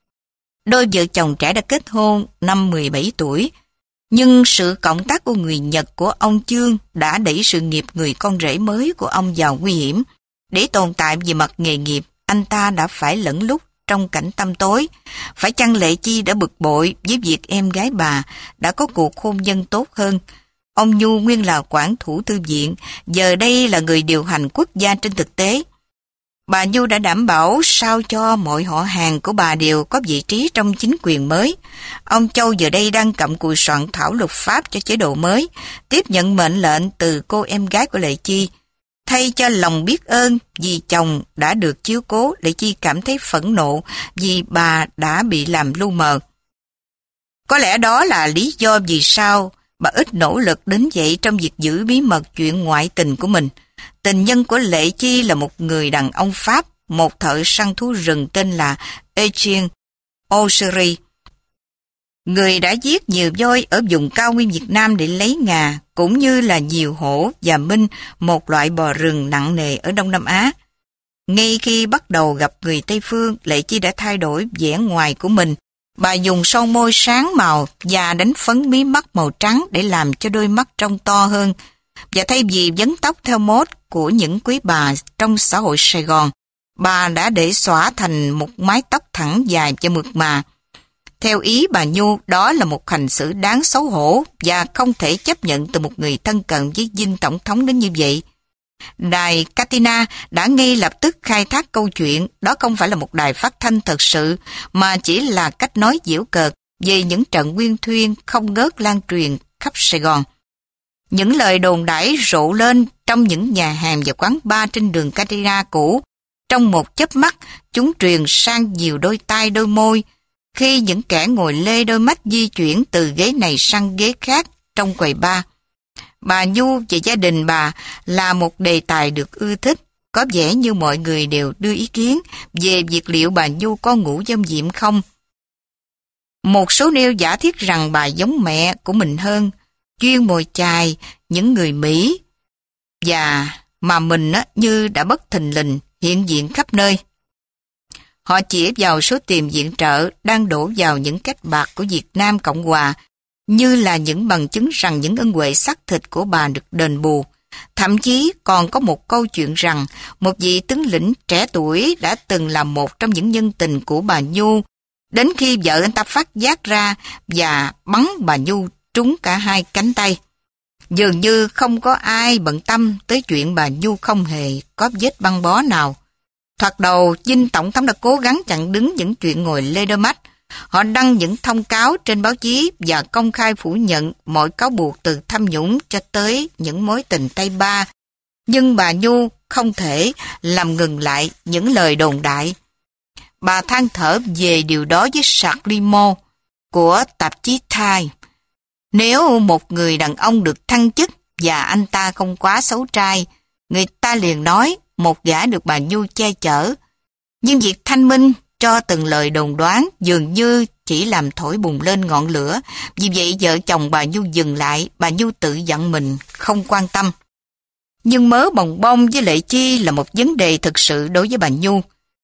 Speaker 1: Đôi vợ chồng trẻ đã kết hôn năm mười bảy tuổi. Nhưng sự cộng tác của người Nhật của ông Chương đã đẩy sự nghiệp người con rể mới của ông vào nguy hiểm. Để tồn tại về mặt nghề nghiệp, anh ta đã phải lẫn lút trong cảnh tăm tối. Phải chăng Lệ Chi đã bực bội với việc em gái bà đã có cuộc hôn nhân tốt hơn? Ông Nhu nguyên là quản thủ thư viện, giờ đây là người điều hành quốc gia trên thực tế. Bà Nhu đã đảm bảo sao cho mọi họ hàng của bà đều có vị trí trong chính quyền mới. Ông Châu giờ đây đang cặm cụi soạn thảo luật pháp cho chế độ mới, tiếp nhận mệnh lệnh từ cô em gái của Lệ Chi. Thay cho lòng biết ơn vì chồng đã được chiếu cố, Lệ Chi cảm thấy phẫn nộ vì bà đã bị làm lu mờ. Có lẽ đó là lý do vì sao bà ít nỗ lực đến vậy trong việc giữ bí mật chuyện ngoại tình của mình. Tình nhân của Lệ Chi là một người đàn ông Pháp, một thợ săn thú rừng tên là Etienne Auchery. Người đã giết nhiều voi ở vùng cao nguyên Việt Nam để lấy ngà, cũng như là nhiều hổ và minh, một loại bò rừng nặng nề ở Đông Nam Á. Ngay khi bắt đầu gặp người Tây Phương, Lệ Chi đã thay đổi vẻ ngoài của mình. Bà dùng son môi sáng màu và đánh phấn mí mắt màu trắng để làm cho đôi mắt trông to hơn. Và thay vì vấn tóc theo mốt của những quý bà trong xã hội Sài Gòn, bà đã để xõa thành một mái tóc thẳng dài và mượt mà. Theo ý bà Nhu, đó là một hành xử đáng xấu hổ và không thể chấp nhận từ một người thân cận với dinh tổng thống đến như vậy. Đài Katina đã ngay lập tức khai thác câu chuyện, đó không phải là một đài phát thanh thật sự, mà chỉ là cách nói giễu cợt về những trận nguyên thuyên không ngớt lan truyền khắp Sài Gòn. Những lời đồn đãi rộ lên trong những nhà hàng và quán bar trên đường Katina cũ. Trong một chớp mắt, chúng truyền sang nhiều đôi tai đôi môi, khi những kẻ ngồi lê đôi mắt di chuyển từ ghế này sang ghế khác trong quầy bar. Bà Nhu và gia đình bà là một đề tài được ưa thích. Có vẻ như mọi người đều đưa ý kiến về việc liệu bà Nhu có ngủ với ông Diệm không. Một số nêu giả thiết rằng bà giống mẹ của mình hơn, chuyên mồi chài những người Mỹ, và mà mình á, như đã bất thình lình hiện diện khắp nơi. Họ chỉ vào số tiền viện trợ đang đổ vào những cách bạc của Việt Nam Cộng Hòa như là những bằng chứng rằng những ân huệ xác thịt của bà được đền bù. Thậm chí còn có một câu chuyện rằng một vị tướng lĩnh trẻ tuổi đã từng là một trong những nhân tình của bà Nhu, đến khi vợ anh ta phát giác ra và bắn bà Nhu trúng cả hai cánh tay. Dường như không có ai bận tâm tới chuyện bà Nhu không hề có vết băng bó nào. Thoạt đầu, Dinh Tổng thống đã cố gắng chặn đứng những chuyện ngồi lê đôi mắt. Họ đăng những thông cáo trên báo chí và công khai phủ nhận mọi cáo buộc từ tham nhũng cho tới những mối tình tay ba. Nhưng bà Nhu không thể làm ngừng lại những lời đồn đại. Bà than thở về điều đó với Charlie Moore của tạp chí Time. Nếu một người đàn ông được thăng chức và anh ta không quá xấu trai, người ta liền nói một gã được bà Nhu che chở. Nhưng việc thanh minh cho từng lời đồn đoán dường như chỉ làm thổi bùng lên ngọn lửa. Vì vậy vợ chồng bà Nhu dừng lại, bà Nhu tự dặn mình không quan tâm. Nhưng mớ bồng bông với Lệ Chi là một vấn đề thực sự đối với bà Nhu.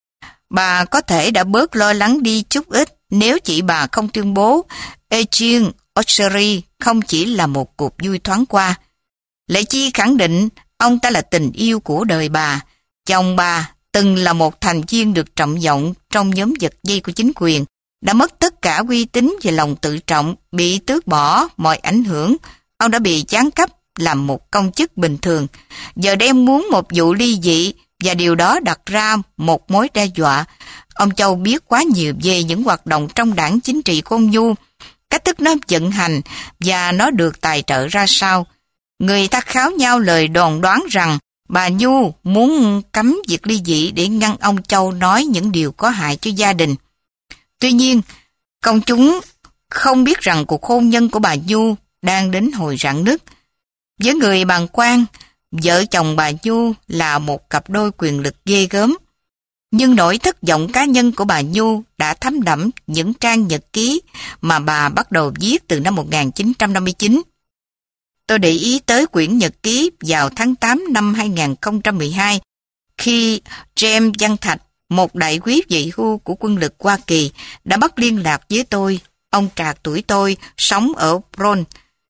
Speaker 1: Bà có thể đã bớt lo lắng đi chút ít nếu chị bà không tuyên bố Eugene Orchery không chỉ là một cuộc vui thoáng qua. Lệ Chi khẳng định ông ta là tình yêu của đời bà. Chồng bà từng là một thành viên được trọng vọng trong nhóm giật dây của chính quyền, đã mất tất cả uy tín và lòng tự trọng, bị tước bỏ mọi ảnh hưởng. Ông đã bị giáng cấp làm một công chức bình thường. Giờ đem muốn một vụ ly dị và điều đó đặt ra một mối đe dọa. Ông Châu biết quá nhiều về những hoạt động trong đảng chính trị của ông Nhu, cách thức nó vận hành và nó được tài trợ ra sao. Người ta kháo nhau lời đồn đoán rằng bà Nhu muốn cấm việc ly dị để ngăn ông Châu nói những điều có hại cho gia đình. Tuy nhiên, công chúng không biết rằng cuộc hôn nhân của bà Nhu đang đến hồi rạn nứt. Với người bàng quan, vợ chồng bà Nhu là một cặp đôi quyền lực ghê gớm. Nhưng nỗi thất vọng cá nhân của bà Nhu đã thấm đẫm những trang nhật ký mà bà bắt đầu viết từ năm một nghìn chín trăm năm mươi chín. Tôi để ý tới quyển nhật ký vào tháng tám năm hai nghìn không trăm mười hai, khi James Văn Thạch, một đại quý về hưu của quân lực Hoa Kỳ, đã bắt liên lạc với tôi. Ông trạc tuổi tôi, sống ở Bron,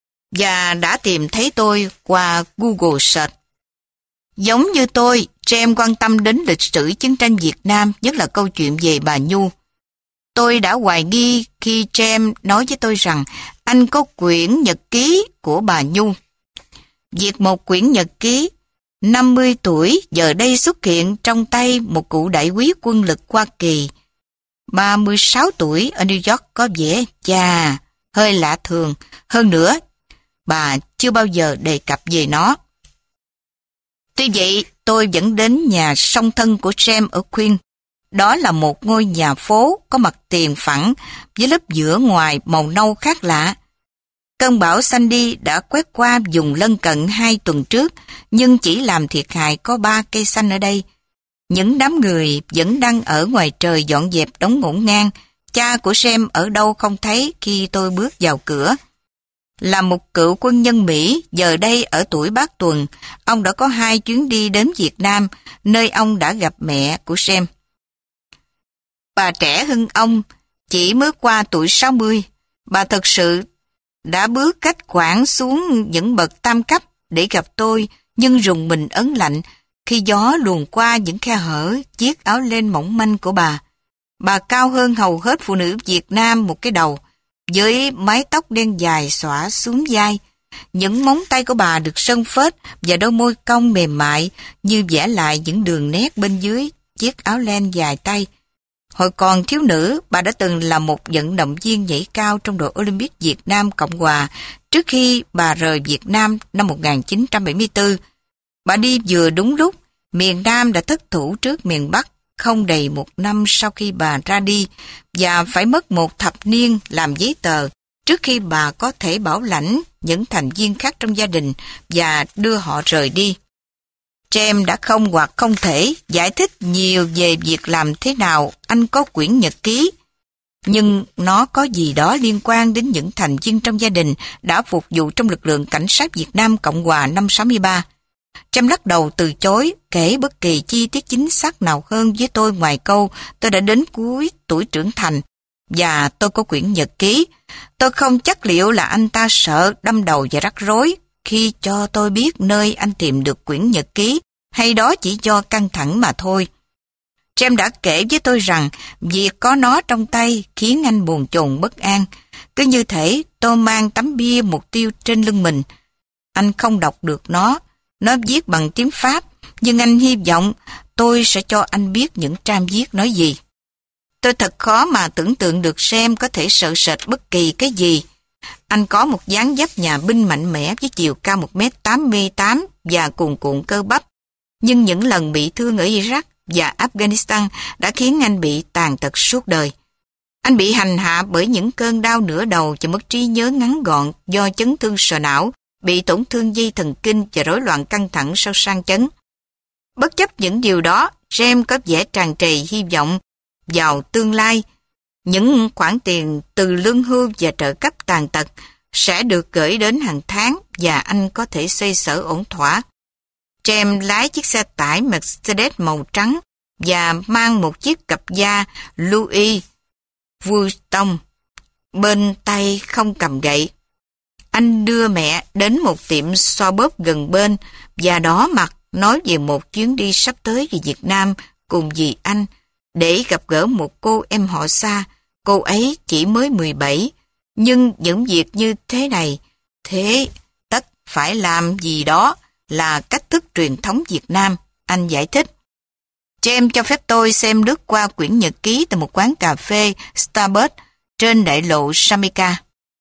Speaker 1: và đã tìm thấy tôi qua Google Search. Giống như tôi, James quan tâm đến lịch sử chiến tranh Việt Nam, nhất là câu chuyện về bà Nhu. Tôi đã hoài nghi khi James nói với tôi rằng anh có quyển nhật ký của bà Nhu. Việc một quyển nhật ký năm mươi tuổi giờ đây xuất hiện trong tay một cụ đại quý quân lực Hoa Kỳ ba mươi sáu tuổi ở New York có vẻ chà, hơi lạ thường. Hơn nữa, bà chưa bao giờ đề cập về nó. Tuy vậy, tôi vẫn đến nhà song thân của James ở Queen. Đó là một ngôi nhà phố có mặt tiền phẳng với lớp giữa ngoài màu nâu khác lạ. Cơn bão Sandy đã quét qua vùng lân cận hai tuần trước, nhưng chỉ làm thiệt hại có ba cây xanh ở đây. Những đám người vẫn đang ở ngoài trời dọn dẹp đống ngổn ngang. Cha của Sam ở đâu không thấy khi tôi bước vào cửa. Là một cựu quân nhân Mỹ, giờ đây ở tuổi bát tuần, ông đã có hai chuyến đi đến Việt Nam, nơi ông đã gặp mẹ của Sam. Bà trẻ hơn ông, chỉ mới qua tuổi sáu mươi. Bà thật sự đã bước cách quãng xuống những bậc tam cấp để gặp tôi, nhưng rùng mình ớn lạnh khi gió luồn qua những khe hở chiếc áo len mỏng manh của bà. Bà cao hơn hầu hết phụ nữ Việt Nam một cái đầu, với mái tóc đen dài xõa xuống vai. Những móng tay của bà được sơn phết và đôi môi cong mềm mại như vẽ lại những đường nét bên dưới chiếc áo len dài tay. Hồi còn thiếu nữ, bà đã từng là một vận động viên nhảy cao trong đội Olympic Việt Nam Cộng Hòa trước khi bà rời Việt Nam năm một nghìn chín trăm bảy mươi tư. Bà đi vừa đúng lúc, miền Nam đã thất thủ trước miền Bắc không đầy một năm sau khi bà ra đi và phải mất một thập niên làm giấy tờ trước khi bà có thể bảo lãnh những thành viên khác trong gia đình và đưa họ rời đi. James đã không hoặc không thể giải thích nhiều về việc làm thế nào anh có quyển nhật ký, nhưng nó có gì đó liên quan đến những thành viên trong gia đình đã phục vụ trong lực lượng cảnh sát Việt Nam Cộng Hòa năm sáu mươi ba. James lắc đầu từ chối kể bất kỳ chi tiết chính xác nào hơn với tôi ngoài câu tôi đã đến cuối tuổi trưởng thành và tôi có quyển nhật ký. Tôi không chắc liệu là anh ta sợ đâm đầu và rắc rối khi cho tôi biết nơi anh tìm được quyển nhật ký, hay đó chỉ do căng thẳng mà thôi. James đã kể với tôi rằng việc có nó trong tay khiến anh buồn chồn bất an. Cứ như thể tôi mang tấm bia mục tiêu trên lưng mình. Anh không đọc được nó, nó viết bằng tiếng Pháp, nhưng anh hy vọng tôi sẽ cho anh biết những trang viết nói gì. Tôi thật khó mà tưởng tượng được James có thể sợ sệt bất kỳ cái gì. Anh có một dáng dấp nhà binh mạnh mẽ với chiều cao một mét tám mươi tám và cuồn cuộn cơ bắp. Nhưng những lần bị thương ở Iraq và Afghanistan đã khiến anh bị tàn tật suốt đời. Anh bị hành hạ bởi những cơn đau nửa đầu và mất trí nhớ ngắn gọn do chấn thương sọ não, bị tổn thương dây thần kinh và rối loạn căng thẳng sau sang chấn. Bất chấp những điều đó, James có vẻ tràn trề hy vọng vào tương lai. Những khoản tiền từ lương hưu và trợ cấp tàn tật sẽ được gửi đến hàng tháng và anh có thể xoay sở ổn thỏa. James lái chiếc xe tải Mercedes màu trắng và mang một chiếc cặp da Louis Vuitton, bên tay không cầm gậy. Anh đưa mẹ đến một tiệm xoa bóp gần bên và đỏ mặt nói về một chuyến đi sắp tới về Việt Nam cùng dì anh để gặp gỡ một cô em họ xa. Cô ấy chỉ mới mười bảy, nhưng những việc như thế này, thế tất phải làm gì đó là cách thức truyền thống Việt Nam, anh giải thích. James cho phép tôi xem lướt qua quyển nhật ký tại một quán cà phê Starbucks trên đại lộ Jamaica.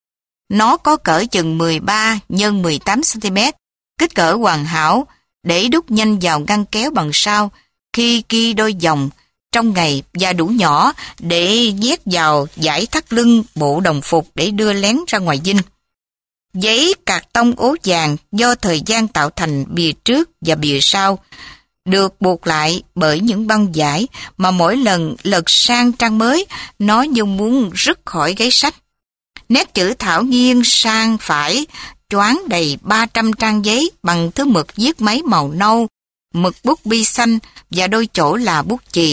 Speaker 1: Nó có cỡ chừng mười ba nhân mười tám xăng-ti-mét, kích cỡ hoàn hảo để đút nhanh vào ngăn kéo bằng sau khi ghi đôi dòng trong ngày và đủ nhỏ để nhét vào dải thắt lưng bộ đồng phục để đưa lén ra ngoài dinh. Giấy cạc tông ố vàng do thời gian tạo thành bìa trước và bìa sau, được buộc lại bởi những băng vải mà mỗi lần lật sang trang mới, nó như muốn rứt khỏi gáy sách. Nét chữ thảo nghiêng sang phải, choáng đầy ba trăm trang giấy bằng thứ mực viết máy màu nâu, mực bút bi xanh và đôi chỗ là bút chì.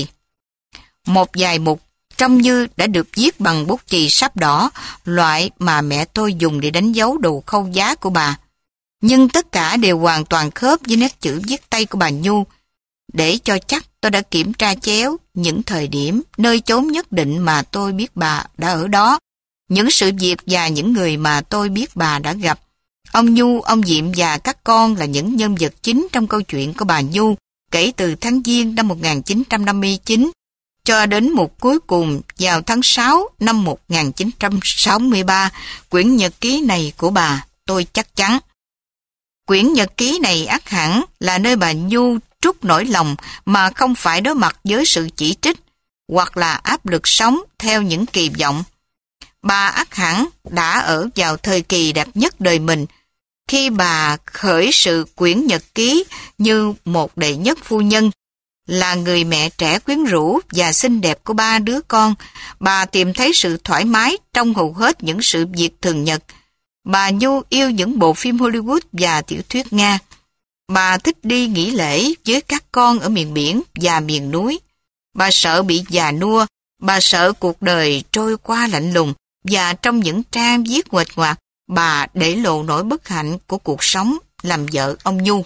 Speaker 1: Một vài mục trông như đã được viết bằng bút chì sáp đỏ, loại mà mẹ tôi dùng để đánh dấu đồ khâu giá của bà. Nhưng tất cả đều hoàn toàn khớp với nét chữ viết tay của bà Nhu. Để cho chắc, tôi đã kiểm tra chéo những thời điểm, nơi chốn nhất định mà tôi biết bà đã ở đó, những sự việc và những người mà tôi biết bà đã gặp. Ông Nhu, ông Diệm và các con là những nhân vật chính trong câu chuyện của bà Nhu kể từ tháng Giêng năm một nghìn chín trăm năm mươi chín cho đến một cuối cùng vào tháng sáu năm một nghìn chín trăm sáu mươi ba. Quyển nhật ký này của bà, tôi chắc chắn. Quyển nhật ký này ắt hẳn là nơi bà Nhu trút nỗi lòng mà không phải đối mặt với sự chỉ trích hoặc là áp lực sống theo những kỳ vọng. Bà ắt hẳn đã ở vào thời kỳ đẹp nhất đời mình khi bà khởi sự quyển nhật ký như một đệ nhất phu nhân. Là người mẹ trẻ quyến rũ và xinh đẹp của ba đứa con, bà tìm thấy sự thoải mái trong hầu hết những sự việc thường nhật. Bà Nhu yêu những bộ phim Hollywood và tiểu thuyết Nga. Bà thích đi nghỉ lễ với các con ở miền biển và miền núi. Bà sợ bị già nua, bà sợ cuộc đời trôi qua lạnh lùng, và trong những trang viết nguệch ngoạc, bà để lộ nỗi bất hạnh của cuộc sống làm vợ ông Nhu.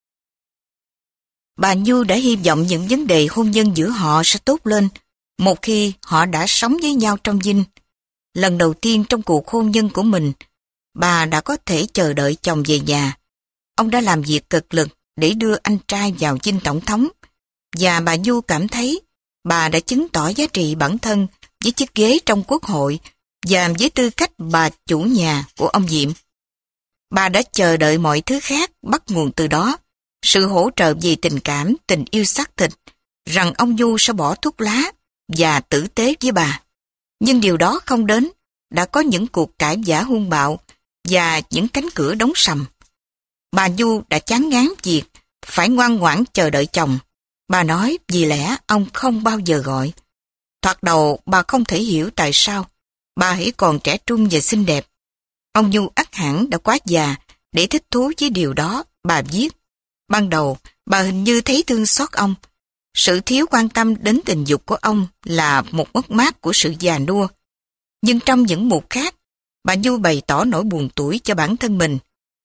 Speaker 1: Bà Nhu đã hy vọng những vấn đề hôn nhân giữa họ sẽ tốt lên một khi họ đã sống với nhau trong dinh. Lần đầu tiên trong cuộc hôn nhân của mình, bà đã có thể chờ đợi chồng về nhà. Ông đã làm việc cực lực để đưa anh trai vào dinh tổng thống, và bà Nhu cảm thấy bà đã chứng tỏ giá trị bản thân với chiếc ghế trong quốc hội và với tư cách bà chủ nhà của ông Diệm. Bà đã chờ đợi mọi thứ khác bắt nguồn từ đó, sự hỗ trợ về tình cảm, tình yêu xác thịt, rằng ông Nhu sẽ bỏ thuốc lá và tử tế với bà. Nhưng điều đó không đến, đã có những cuộc cãi vã hung bạo và những cánh cửa đóng sầm. Bà Nhu đã chán ngán việc phải ngoan ngoãn chờ đợi chồng. Bà nói vì lẽ ông không bao giờ gọi. Thoạt đầu bà không thể hiểu tại sao bà hãy còn trẻ trung và xinh đẹp. Ông Nhu ắt hẳn đã quá già để thích thú với điều đó, bà viết. Ban đầu, bà hình như thấy thương xót ông. Sự thiếu quan tâm đến tình dục của ông là một mất mát của sự già nua. Nhưng trong những mục khác, bà Nhu bày tỏ nỗi buồn tủi cho bản thân mình.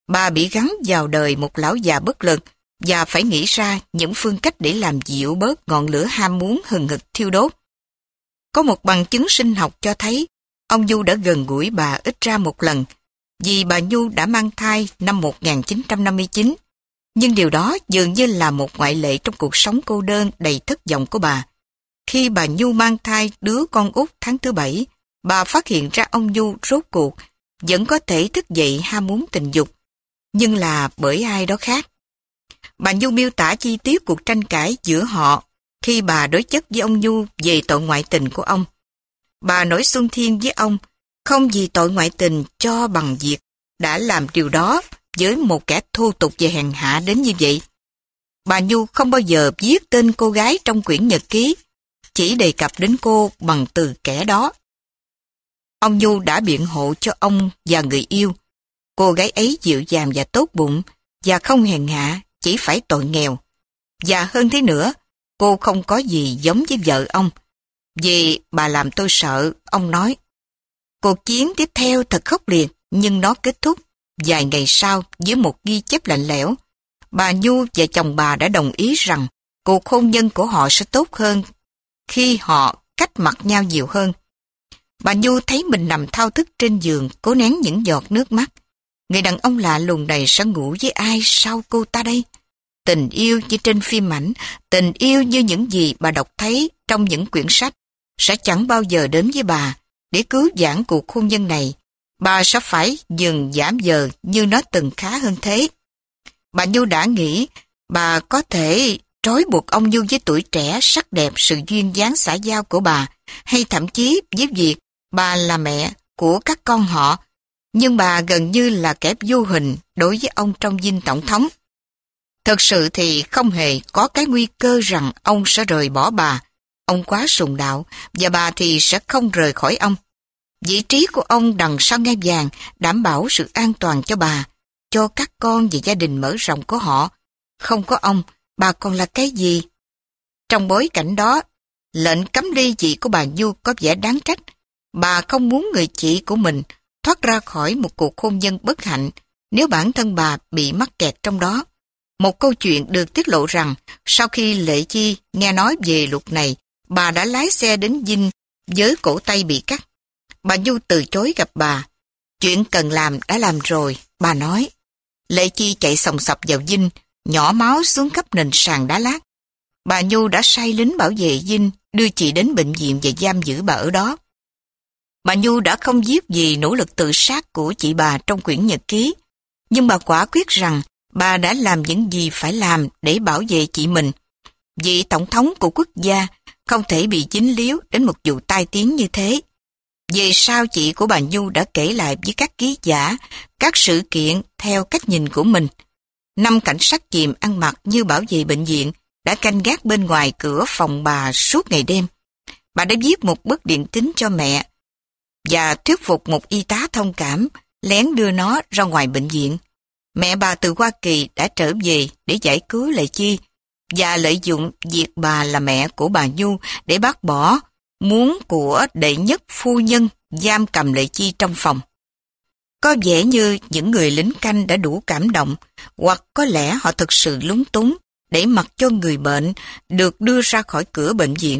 Speaker 1: Bà bị gắn vào đời một lão già bất lực và phải nghĩ ra những phương cách để làm dịu bớt ngọn lửa ham muốn hừng hực thiêu đốt. Có một bằng chứng sinh học cho thấy ông Du đã gần gũi bà ít ra một lần, vì bà Nhu đã mang thai năm một nghìn chín trăm năm mươi chín. Nhưng điều đó dường như là một ngoại lệ trong cuộc sống cô đơn đầy thất vọng của bà. Khi bà Nhu mang thai đứa con út tháng thứ bảy, bà phát hiện ra ông Du rốt cuộc vẫn có thể thức dậy ham muốn tình dục, nhưng là bởi ai đó khác. Bà Nhu miêu tả chi tiết cuộc tranh cãi giữa họ khi bà đối chất với ông Nhu về tội ngoại tình của ông. Bà nổi xung thiên với ông, không vì tội ngoại tình cho bằng việc đã làm điều đó với một kẻ thô tục và hèn hạ đến như vậy. Bà Nhu không bao giờ viết tên cô gái trong quyển nhật ký, chỉ đề cập đến cô bằng từ kẻ đó. Ông Nhu đã biện hộ cho ông và người yêu. Cô gái ấy dịu dàng và tốt bụng, và không hèn hạ, chỉ phải tội nghèo. Và hơn thế nữa, cô không có gì giống với vợ ông. Vì bà làm tôi sợ, ông nói. Cuộc chiến tiếp theo thật khốc liệt, nhưng nó kết thúc vài ngày sau với một ghi chép lạnh lẽo. Bà Nhu và chồng bà đã đồng ý rằng cuộc hôn nhân của họ sẽ tốt hơn khi họ cách mặt nhau nhiều hơn. Bà Nhu thấy mình nằm thao thức trên giường, cố nén những giọt nước mắt. Người đàn ông lạ lùng này sẽ ngủ với ai sau cô ta đây? Tình yêu như trên phim ảnh, tình yêu như những gì bà đọc thấy trong những quyển sách, sẽ chẳng bao giờ đến với bà để cứu vãn cuộc hôn nhân này. Bà sẽ phải dừng giảm giờ như nó từng khá hơn thế. Bà Nhu đã nghĩ bà có thể trói buộc ông Nhu với tuổi trẻ, sắc đẹp, sự duyên dáng xã giao của bà, hay thậm chí với việc bà là mẹ của các con họ, nhưng bà gần như là kẻ vô hình đối với ông trong dinh tổng thống. Thực sự thì không hề có cái nguy cơ rằng ông sẽ rời bỏ bà. Ông quá sùng đạo, và bà thì sẽ không rời khỏi ông. Vị trí của ông đằng sau ngai vàng đảm bảo sự an toàn cho bà, cho các con và gia đình mở rộng của họ. Không có ông, bà còn là cái gì? Trong bối cảnh đó, lệnh cấm ly dị của bà Nhu có vẻ đáng trách. Bà không muốn người chị của mình thoát ra khỏi một cuộc hôn nhân bất hạnh nếu bản thân bà bị mắc kẹt trong đó. Một câu chuyện được tiết lộ rằng sau khi Lệ Chi nghe nói về luật này, bà đã lái xe đến dinh với cổ tay bị cắt. Bà Nhu từ chối gặp bà. Chuyện cần làm đã làm rồi, bà nói. Lệ Chi chạy sòng sọc vào dinh, nhỏ máu xuống khắp nền sàn đá lát. Bà Nhu đã sai lính bảo vệ dinh đưa chị đến bệnh viện và giam giữ bà ở đó. Bà Nhu đã không viết gì nỗ lực tự sát của chị bà trong quyển nhật ký, nhưng bà quả quyết rằng bà đã làm những gì phải làm để bảo vệ chị mình. Vị tổng thống của quốc gia không thể bị dính líu đến một vụ tai tiếng như thế. Về sau chị của bà Nhu đã kể lại với các ký giả các sự kiện theo cách nhìn của mình. Năm cảnh sát chìm ăn mặc như bảo vệ bệnh viện đã canh gác bên ngoài cửa phòng bà suốt ngày đêm. Bà đã viết một bức điện tín cho mẹ và thuyết phục một y tá thông cảm lén đưa nó ra ngoài bệnh viện. Mẹ bà từ Hoa Kỳ đã trở về để giải cứu Lệ Chi và lợi dụng việc bà là mẹ của bà Nhu để bác bỏ muốn của đệ nhất phu nhân giam cầm Lệ Chi trong phòng. Có vẻ như những người lính canh đã đủ cảm động, hoặc có lẽ họ thực sự lúng túng để mặc cho người bệnh được đưa ra khỏi cửa bệnh viện.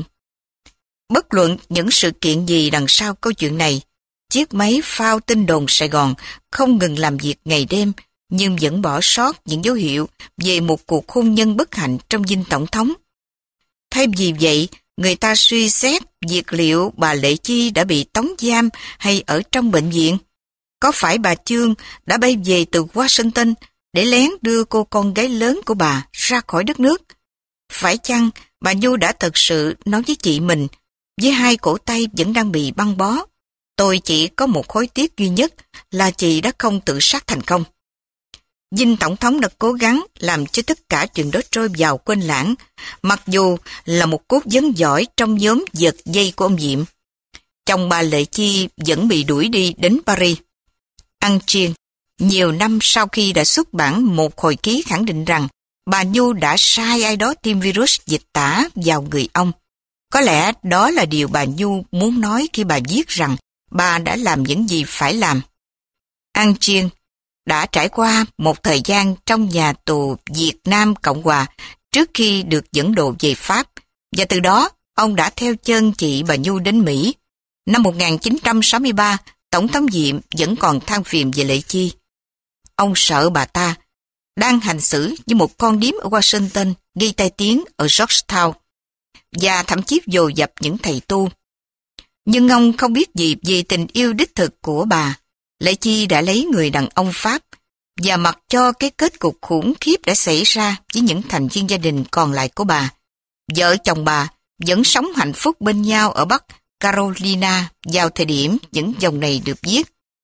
Speaker 1: Bất luận những sự kiện gì đằng sau câu chuyện này, chiếc máy phao tin đồn Sài Gòn không ngừng làm việc ngày đêm, nhưng vẫn bỏ sót những dấu hiệu về một cuộc hôn nhân bất hạnh trong dinh tổng thống. Thay vì vậy, người ta suy xét việc liệu bà Lệ Chi đã bị tống giam hay ở trong bệnh viện. Có phải bà Chương đã bay về từ Washington để lén đưa cô con gái lớn của bà ra khỏi đất nước? Phải chăng bà Nhu đã thật sự nói với chị mình, với hai cổ tay vẫn đang bị băng bó? Tôi chỉ có một hối tiếc duy nhất là chị đã không tự sát thành công. Dinh tổng thống đã cố gắng làm cho tất cả chuyện đó trôi vào quên lãng, mặc dù là một cốt vấn giỏi trong nhóm giật dây của ông Diệm. Chồng bà Lệ Chi vẫn bị đuổi đi đến Paris. Ăn chiên, nhiều năm sau khi đã xuất bản một hồi ký khẳng định rằng bà Nhu đã sai ai đó tiêm virus dịch tả vào người ông. Có lẽ đó là điều bà Nhu muốn nói khi bà viết rằng bà đã làm những gì phải làm. Ăn chiên, đã trải qua một thời gian trong nhà tù Việt Nam Cộng Hòa trước khi được dẫn độ về Pháp, và từ đó ông đã theo chân chị bà Nhu đến Mỹ. Năm một nghìn chín trăm sáu mươi ba, Tổng thống Diệm vẫn còn than phiền về Lệ Chi. Ông sợ bà ta đang hành xử như một con điếm ở Washington, gây tai tiếng ở Georgetown, và thậm chí vồ dập những thầy tu. Nhưng ông không biết gì về tình yêu đích thực của bà. Lệ Chi đã lấy người đàn ông Pháp, và mặc cho cái kết cục khủng khiếp đã xảy ra với những thành viên gia đình còn lại của bà. Vợ chồng bà vẫn sống hạnh phúc bên nhau ở Bắc Carolina vào thời điểm những dòng này được viết.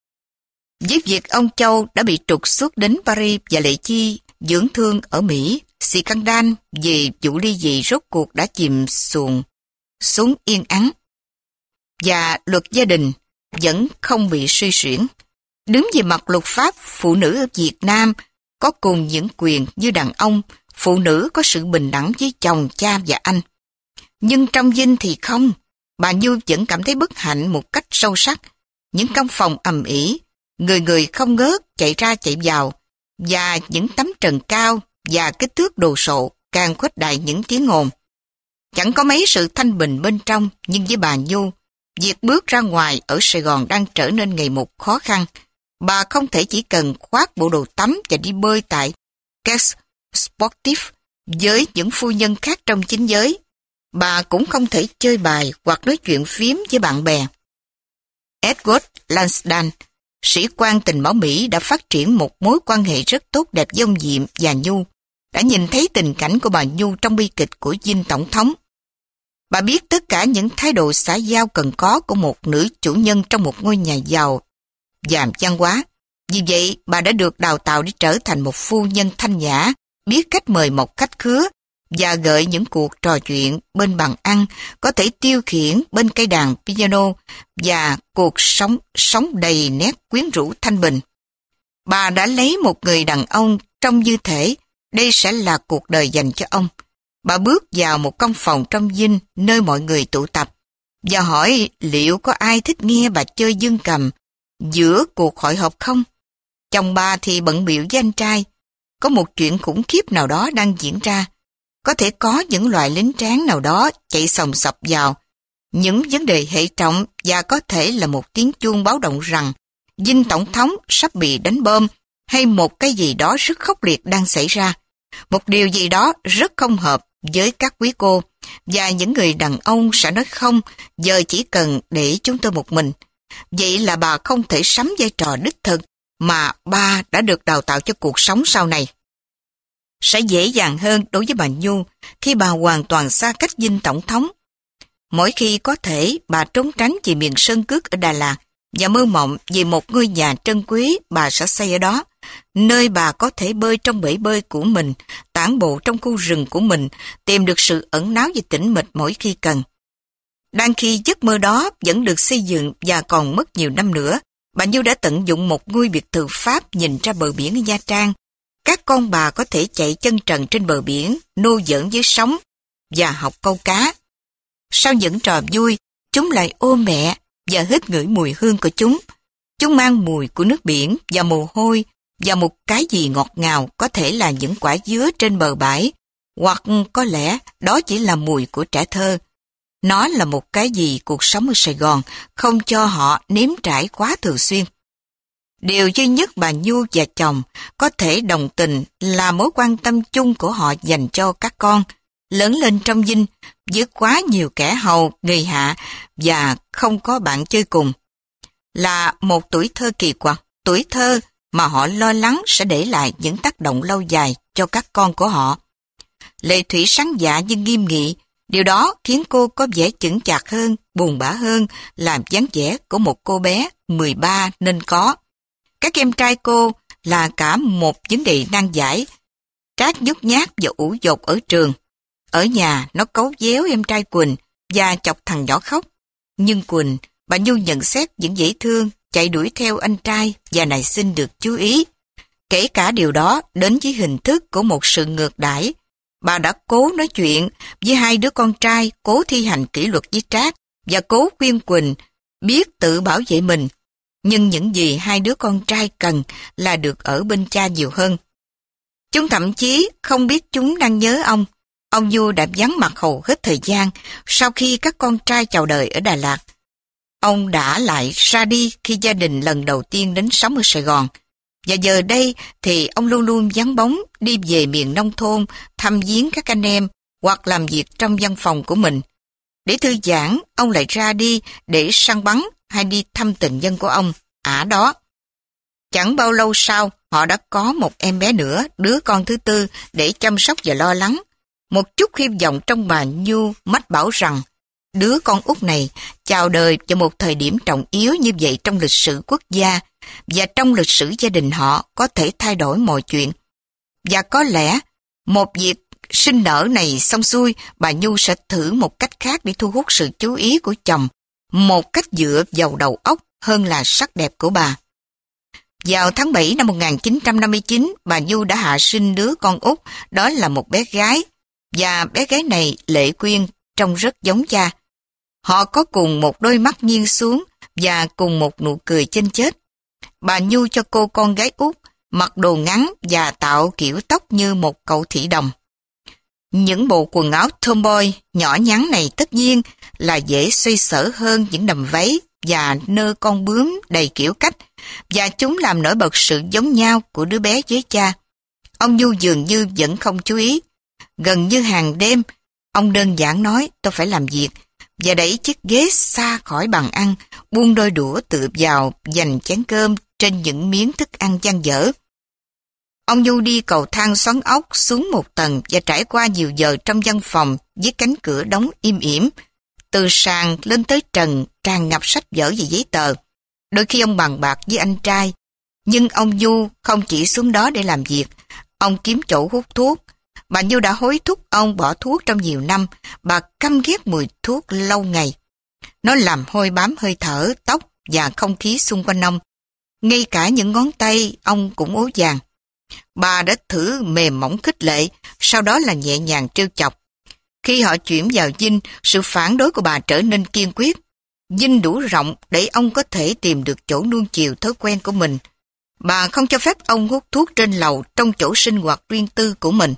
Speaker 1: Với việc ông Châu đã bị trục xuất đến Paris và Lệ Chi dưỡng thương ở Mỹ, scandal về vụ ly dị rốt cuộc đã chìm xuồng xuống yên ắng, và luật gia đình vẫn không bị suy xuyển. Đứng về mặt luật pháp, phụ nữ ở Việt Nam có cùng những quyền như đàn ông, phụ nữ có sự bình đẳng với chồng, cha và anh. Nhưng trong dinh thì không, bà Nhu vẫn cảm thấy bất hạnh một cách sâu sắc. Những căn phòng ầm ĩ, người người không ngớt chạy ra chạy vào, và những tấm trần cao và kích thước đồ sộ càng khuếch đại những tiếng ồn. Chẳng có mấy sự thanh bình bên trong, nhưng với bà Nhu, việc bước ra ngoài ở Sài Gòn đang trở nên ngày một khó khăn. Bà không thể chỉ cần khoác bộ đồ tắm và đi bơi tại Caisse Sportif với những phu nhân khác trong chính giới. Bà cũng không thể chơi bài hoặc nói chuyện phiếm với bạn bè. Edward Lansdowne, sĩ quan tình báo Mỹ, đã phát triển một mối quan hệ rất tốt đẹp với ông Diệm và Nhu, đã nhìn thấy tình cảnh của bà Nhu trong bi kịch của dinh tổng thống. Bà biết tất cả những thái độ xã giao cần có của một nữ chủ nhân trong một ngôi nhà giàu và văn hóa. Vì vậy, bà đã được đào tạo để trở thành một phu nhân thanh nhã, biết cách mời một khách khứa và gợi những cuộc trò chuyện bên bàn ăn, có thể tiêu khiển bên cây đàn piano, và cuộc sống sống đầy nét quyến rũ thanh bình. Bà đã lấy một người đàn ông trông như thể đây sẽ là cuộc đời dành cho ông. Bà bước vào một căn phòng trong dinh nơi mọi người tụ tập và hỏi liệu có ai thích nghe bà chơi dương cầm giữa cuộc hội họp không. Chồng bà thì bận bịu với anh trai. Có một chuyện khủng khiếp nào đó đang diễn ra. Có thể có những loại lính tráng nào đó chạy sòng sọc vào. Những vấn đề hệ trọng, và có thể là một tiếng chuông báo động rằng dinh tổng thống sắp bị đánh bom, hay một cái gì đó rất khốc liệt đang xảy ra. Một điều gì đó rất không hợp với các quý cô, và những người đàn ông sẽ nói không, giờ chỉ cần để chúng tôi một mình. Vậy là bà không thể sắm vai trò đích thực mà bà đã được đào tạo cho cuộc sống sau này. Sẽ dễ dàng hơn đối với bà Nhu khi bà hoàn toàn xa cách dinh tổng thống. Mỗi khi có thể, bà trốn tránh về miền sơn cước ở Đà Lạt và mơ mộng về một ngôi nhà trân quý bà sẽ xây ở đó, nơi bà có thể bơi trong bể bơi của mình, tản bộ trong khu rừng của mình, tìm được sự ẩn náu và tĩnh mịch mỗi khi cần. Đang khi giấc mơ đó vẫn được xây dựng và còn mất nhiều năm nữa, bà Nhu đã tận dụng một ngôi biệt thự Pháp nhìn ra bờ biển ở Nha Trang. Các con bà có thể chạy chân trần trên bờ biển, nô giỡn với sóng và học câu cá. Sau những trò vui, chúng lại ôm mẹ và hít ngửi mùi hương của chúng. Chúng mang mùi của nước biển và mồ hôi và một cái gì ngọt ngào, có thể là những quả dứa trên bờ bãi, hoặc có lẽ đó chỉ là mùi của trẻ thơ. Nó là một cái gì cuộc sống ở Sài Gòn không cho họ nếm trải quá thường xuyên. Điều duy nhất bà Nhu và chồng có thể đồng tình là mối quan tâm chung của họ dành cho các con, lớn lên trong dinh với quá nhiều kẻ hầu, người hạ và không có bạn chơi cùng. Là một tuổi thơ kỳ quặc, tuổi thơ mà họ lo lắng sẽ để lại những tác động lâu dài cho các con của họ. Lệ Thủy sáng dạ nhưng nghiêm nghị, điều đó khiến cô có vẻ chững chạc hơn, buồn bã hơn, làm dáng vẻ của một cô bé mười ba nên có. Các em trai cô là cả một vấn đề nan giải. Trác nhút nhát và ủ dột ở trường. Ở nhà nó cấu déo em trai Quỳnh và chọc thằng nhỏ khóc. Nhưng Quỳnh, bà Nhu nhận xét vẫn dễ thương, chạy đuổi theo anh trai và nài xin được chú ý. Kể cả điều đó đến với hình thức của một sự ngược đãi. Bà đã cố nói chuyện với hai đứa con trai, cố thi hành kỷ luật với Trác và cố khuyên Quỳnh biết tự bảo vệ mình. nhưng những gì hai đứa con trai cần là được ở bên cha nhiều hơn. Chúng thậm chí không biết chúng đang nhớ ông. Ông Du đã vắng mặt hầu hết thời gian sau khi các con trai chào đời ở Đà Lạt. Ông đã lại ra đi khi gia đình lần đầu tiên đến sống ở Sài Gòn. Và giờ đây thì ông luôn luôn vắng bóng đi về miền nông thôn, thăm viếng các anh em hoặc làm việc trong văn phòng của mình. Để thư giãn, ông lại ra đi để săn bắn hay đi thăm tình nhân của ông, ả đó. Chẳng bao lâu sau, họ đã có một em bé nữa, đứa con thứ tư, để chăm sóc và lo lắng. Một chút hy vọng trong bà Nhu mách bảo rằng đứa con út này chào đời vào một thời điểm trọng yếu như vậy trong lịch sử quốc gia, và trong lịch sử gia đình họ có thể thay đổi mọi chuyện. Và có lẽ một việc sinh nở này xong xuôi, bà Nhu sẽ thử một cách khác để thu hút sự chú ý của chồng, một cách dựa vào đầu óc hơn là sắc đẹp của bà. Vào tháng bảy năm một nghìn chín trăm năm mươi chín, bà Nhu đã hạ sinh đứa con út, đó là một bé gái, và bé gái này Lệ Quyên trông rất giống cha. Họ có cùng một đôi mắt nghiêng xuống và cùng một nụ cười chênh chết. Bà Nhu cho cô con gái út mặc đồ ngắn và tạo kiểu tóc như một cậu thị đồng. Những bộ quần áo tomboy nhỏ nhắn này tất nhiên là dễ xoay sở hơn những đầm váy và nơ con bướm đầy kiểu cách, và chúng làm nổi bật sự giống nhau của đứa bé với cha. Ông Nhu dường như vẫn không chú ý. Gần như hàng đêm, ông đơn giản nói tôi phải làm việc, và đẩy chiếc ghế xa khỏi bàn ăn, buông đôi đũa tựa vào dành chén cơm trên những miếng thức ăn dang dở. Ông Nhu đi cầu thang xoắn ốc xuống một tầng và trải qua nhiều giờ trong văn phòng với cánh cửa đóng im ỉm. Từ sàn lên tới trần tràn ngập sách vở và giấy tờ. Đôi khi ông bàn bạc với anh trai, nhưng ông Nhu không chỉ xuống đó để làm việc. Ông kiếm chỗ hút thuốc. Bà Nhu đã hối thúc ông bỏ thuốc trong nhiều năm. Bà căm ghét mùi thuốc lâu ngày. Nó làm hôi bám hơi thở, tóc và không khí xung quanh ông. Ngay cả những ngón tay ông cũng ố vàng. Bà đã thử mềm mỏng khích lệ, sau đó là nhẹ nhàng trêu chọc. Khi họ chuyển vào Vinh, sự phản đối của bà trở nên kiên quyết. Vinh đủ rộng để ông có thể tìm được chỗ nuông chiều thói quen của mình. Bà không cho phép ông hút thuốc trên lầu trong chỗ sinh hoạt riêng tư của mình.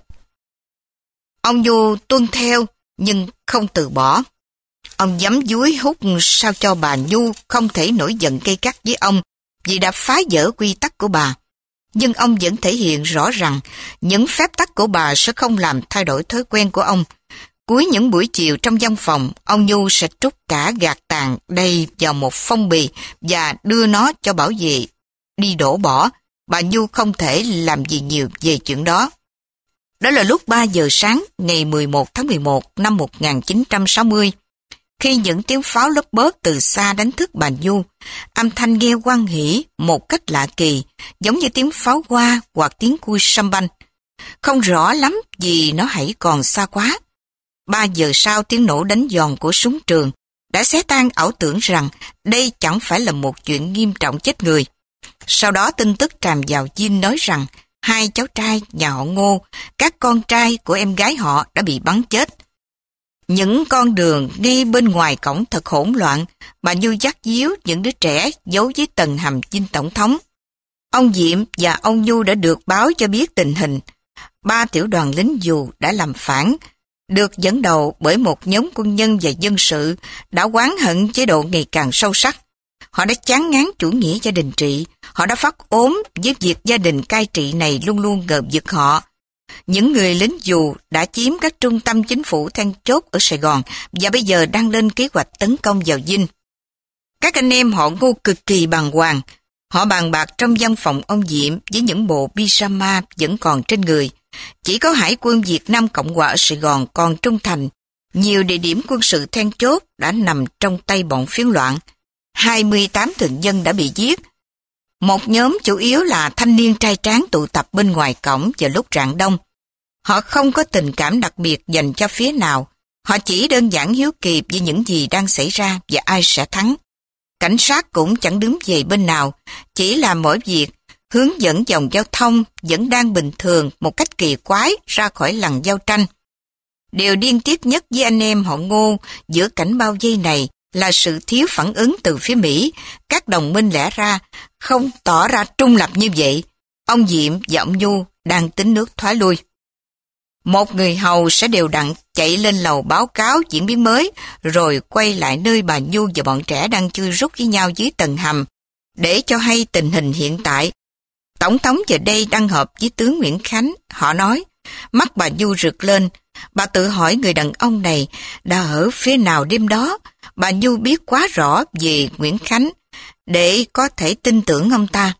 Speaker 1: Ông Nhu tuân theo nhưng không từ bỏ. Ông giấm dúi hút sao cho bà Nhu không thể nổi giận gay gắt với ông vì đã phá vỡ quy tắc của bà. Nhưng ông vẫn thể hiện rõ rằng những phép tắc của bà sẽ không làm thay đổi thói quen của ông. Cuối những buổi chiều trong văn phòng, ông Nhu sẽ trút cả gạt tàn đầy vào một phong bì và đưa nó cho bảo vệ đi đổ bỏ. Bà Nhu không thể làm gì nhiều về chuyện đó. Đó là lúc ba giờ sáng ngày mười một tháng mười một năm một nghìn chín trăm sáu mươi. Khi những tiếng pháo lốp bốp từ xa đánh thức bà Nhu, âm thanh nghe hoan hỉ một cách lạ kỳ, giống như tiếng pháo hoa hoặc tiếng cui sâm banh. Không rõ lắm vì nó hãy còn xa quá. Ba giờ sau, tiếng nổ đánh giòn của súng trường đã xé tan ảo tưởng rằng đây chẳng phải là một chuyện nghiêm trọng chết người. Sau đó tin tức tràn vào Vinh nói rằng hai cháu trai nhà họ Ngô, các con trai của em gái họ đã bị bắn chết. Những con đường ngay bên ngoài cổng thật hỗn loạn, bà Nhu dắt díu những đứa trẻ giấu dưới tầng hầm Vinh Tổng thống. Ông Diệm và ông Nhu đã được báo cho biết tình hình. Ba tiểu đoàn lính dù đã làm phản, được dẫn đầu bởi một nhóm quân nhân và dân sự đã oán hận chế độ ngày càng sâu sắc. Họ đã chán ngán chủ nghĩa gia đình trị, họ đã phát ốm với việc gia đình cai trị này luôn luôn ngờ vực họ. Những người lính dù đã chiếm các trung tâm chính phủ then chốt ở Sài Gòn và bây giờ đang lên kế hoạch tấn công vào Vinh. Các anh em họ Ngô cực kỳ bàng hoàng. Họ bàn bạc trong văn phòng ông Diệm với những bộ pyjama vẫn còn trên người. Chỉ có Hải quân Việt Nam Cộng hòa ở Sài Gòn còn trung thành. Nhiều địa điểm quân sự then chốt đã nằm trong tay bọn phiến loạn. hai mươi tám thường dân đã bị giết. Một nhóm chủ yếu là thanh niên trai tráng tụ tập bên ngoài cổng vào lúc rạng đông. Họ không có tình cảm đặc biệt dành cho phía nào. Họ chỉ đơn giản hiếu kỳ với những gì đang xảy ra và ai sẽ thắng. Cảnh sát cũng chẳng đứng về bên nào, chỉ làm mỗi việc hướng dẫn dòng giao thông vẫn đang bình thường một cách kỳ quái ra khỏi lằn giao tranh. Điều điên tiết nhất với anh em họ Ngô giữa cảnh bao vây này là sự thiếu phản ứng từ phía Mỹ. Các đồng minh lẽ ra không tỏ ra trung lập như vậy. Ông Diệm và ông Nhu đang tính nước thoái lui. Một người hầu sẽ đều đặn chạy lên lầu báo cáo diễn biến mới, rồi quay lại nơi bà Nhu và bọn trẻ đang chui rút với nhau dưới tầng hầm, để cho hay tình hình hiện tại. Tổng thống giờ đây đang họp với tướng Nguyễn Khánh. Họ nói, mắt bà Nhu rực lên. Bà tự hỏi người đàn ông này đã ở phía nào đêm đó. Bà Nhu biết quá rõ về Nguyễn Khánh để có thể tin tưởng ông ta.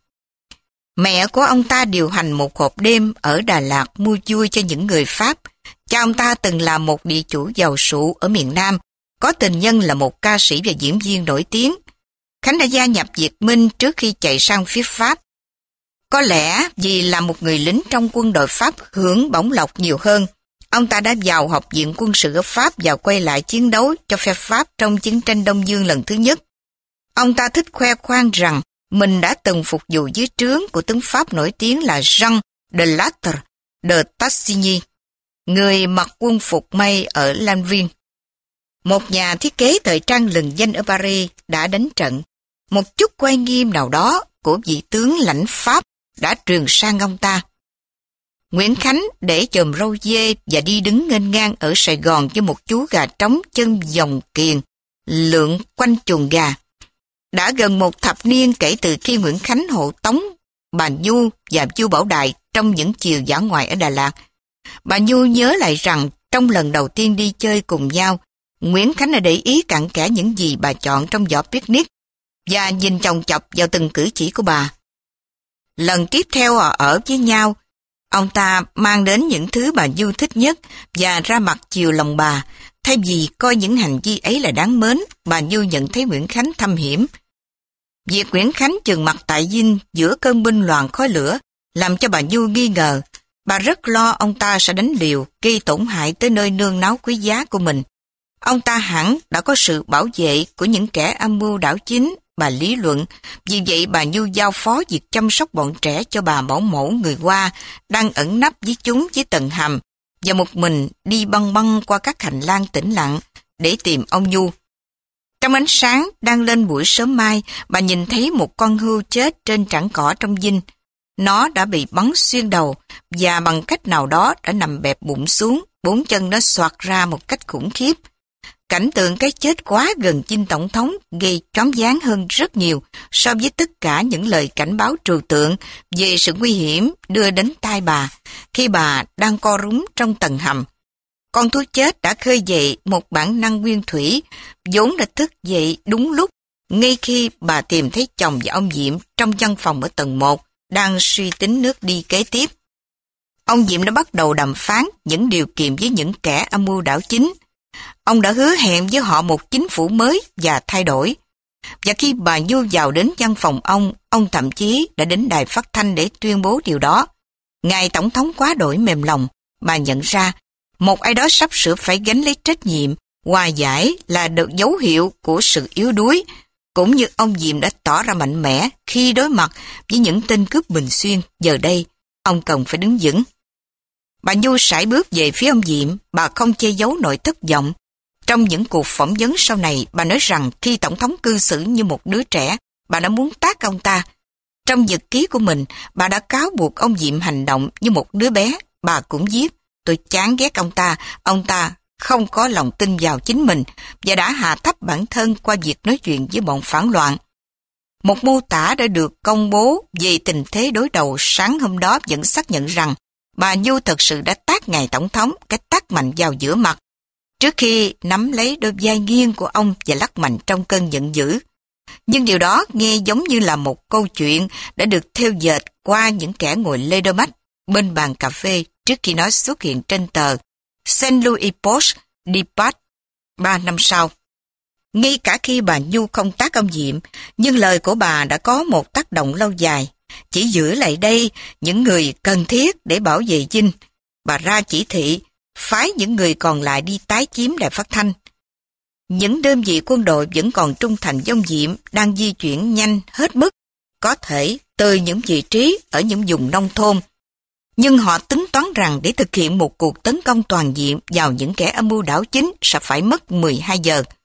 Speaker 1: Mẹ của ông ta điều hành một hộp đêm ở Đà Lạt mua vui cho những người Pháp. Cha ông ta từng là một địa chủ giàu sụ ở miền Nam, có tình nhân là một ca sĩ và diễn viên nổi tiếng. Khánh đã gia nhập Việt Minh trước khi chạy sang phía Pháp. Có lẽ vì là một người lính trong quân đội Pháp hưởng bổng lộc nhiều hơn, ông ta đã vào học viện quân sự ở Pháp và quay lại chiến đấu cho phe Pháp trong chiến tranh Đông Dương lần thứ nhất. Ông ta thích khoe khoang rằng mình đã từng phục vụ dưới trướng của tướng Pháp nổi tiếng là Jean de Lattre de Tassigny, người mặc quân phục may ở Lan Viên. Một nhà thiết kế thời trang lừng danh ở Paris đã đánh trận. Một chút quay nghiêm nào đó của vị tướng lãnh Pháp đã truyền sang ông ta. Nguyễn Khánh để chòm râu dê và đi đứng nghênh ngang ở Sài Gòn với một chú gà trống chân vòng kiềng lượn quanh chuồng gà. Đã gần một thập niên kể từ khi Nguyễn Khánh hộ tống bà Nhu và Chu Bảo Đại trong những chiều dã ngoại ở Đà Lạt. Bà Nhu nhớ lại rằng trong lần đầu tiên đi chơi cùng nhau, Nguyễn Khánh đã để ý cặn kẽ những gì bà chọn trong giỏ picnic và nhìn chòng chọc vào từng cử chỉ của bà. Lần tiếp theo họ ở với nhau, ông ta mang đến những thứ bà Nhu thích nhất và ra mặt chiều lòng bà. Thay vì coi những hành vi ấy là đáng mến, bà Nhu nhận thấy Nguyễn Khánh thâm hiểm. Việc Nguyễn Khánh chừng mặt tại dinh giữa cơn binh loạn khói lửa làm cho bà Nhu nghi ngờ. Bà rất lo ông ta sẽ đánh liều, gây tổn hại tới nơi nương náu quý giá của mình. Ông ta hẳn đã có sự bảo vệ của những kẻ âm mưu đảo chính, bà lý luận. Vì vậy bà Nhu giao phó việc chăm sóc bọn trẻ cho bà bảo mẫu người Hoa đang ẩn nấp với chúng dưới tầng hầm và một mình đi băng băng qua các hành lang tĩnh lặng để tìm ông Nhu. Trong ánh sáng đang lên buổi sớm mai, bà nhìn thấy một con hươu chết trên trảng cỏ trong dinh. Nó đã bị bắn xuyên đầu và bằng cách nào đó đã nằm bẹp bụng xuống, bốn chân nó xoạc ra một cách khủng khiếp. Cảnh tượng cái chết quá gần dinh tổng thống gây choáng váng hơn rất nhiều so với tất cả những lời cảnh báo trừu tượng về sự nguy hiểm đưa đến tai bà khi bà đang co rúm trong tầng hầm. Con thú chết đã khơi dậy một bản năng nguyên thủy, vốn đã thức dậy đúng lúc, ngay khi bà tìm thấy chồng và ông Diệm trong văn phòng ở tầng một, đang suy tính nước đi kế tiếp. Ông Diệm đã bắt đầu đàm phán những điều kiện với những kẻ âm mưu đảo chính. Ông đã hứa hẹn với họ một chính phủ mới và thay đổi. Và khi bà Nhu vào đến văn phòng ông, ông thậm chí đã đến đài phát thanh để tuyên bố điều đó. Ngài Tổng thống quá đổi mềm lòng, bà nhận ra một ai đó sắp sửa phải gánh lấy trách nhiệm, hòa giải là được dấu hiệu của sự yếu đuối, cũng như ông Diệm đã tỏ ra mạnh mẽ khi đối mặt với những tên cướp Bình Xuyên. Giờ đây, ông cần phải đứng vững. Bà Nhu sải bước về phía ông Diệm, bà không che giấu nỗi thất vọng. Trong những cuộc phỏng vấn sau này, bà nói rằng khi Tổng thống cư xử như một đứa trẻ, bà đã muốn tát ông ta. Trong nhật ký của mình, bà đã cáo buộc ông Diệm hành động như một đứa bé. Bà cũng viết, tôi chán ghét ông ta, ông ta không có lòng tin vào chính mình và đã hạ thấp bản thân qua việc nói chuyện với bọn phản loạn. Một mô tả đã được công bố về tình thế đối đầu sáng hôm đó vẫn xác nhận rằng bà Nhu thật sự đã tát ngài Tổng thống cái tát mạnh vào giữa mặt, trước khi nắm lấy đôi vai nghiêng của ông và lắc mạnh trong cơn giận dữ. Nhưng điều đó nghe giống như là một câu chuyện đã được thêu dệt qua những kẻ ngồi lê đôi mắt bên bàn cà phê trước khi nó xuất hiện trên tờ Saint Louis Post Depart ba năm sau. Ngay cả khi bà Nhu không tát ông Diệm, nhưng lời của bà đã có một tác động lâu dài. Chỉ giữ lại đây những người cần thiết để bảo vệ dinh. Bà ra chỉ thị phái những người còn lại đi tái chiếm đài phát thanh. Những đơn vị quân đội vẫn còn trung thành với ông Diệm đang di chuyển nhanh hết mức, có thể từ những vị trí ở những vùng nông thôn. Nhưng họ tính toán rằng để thực hiện một cuộc tấn công toàn diện vào những kẻ âm mưu đảo chính sẽ phải mất mười hai giờ.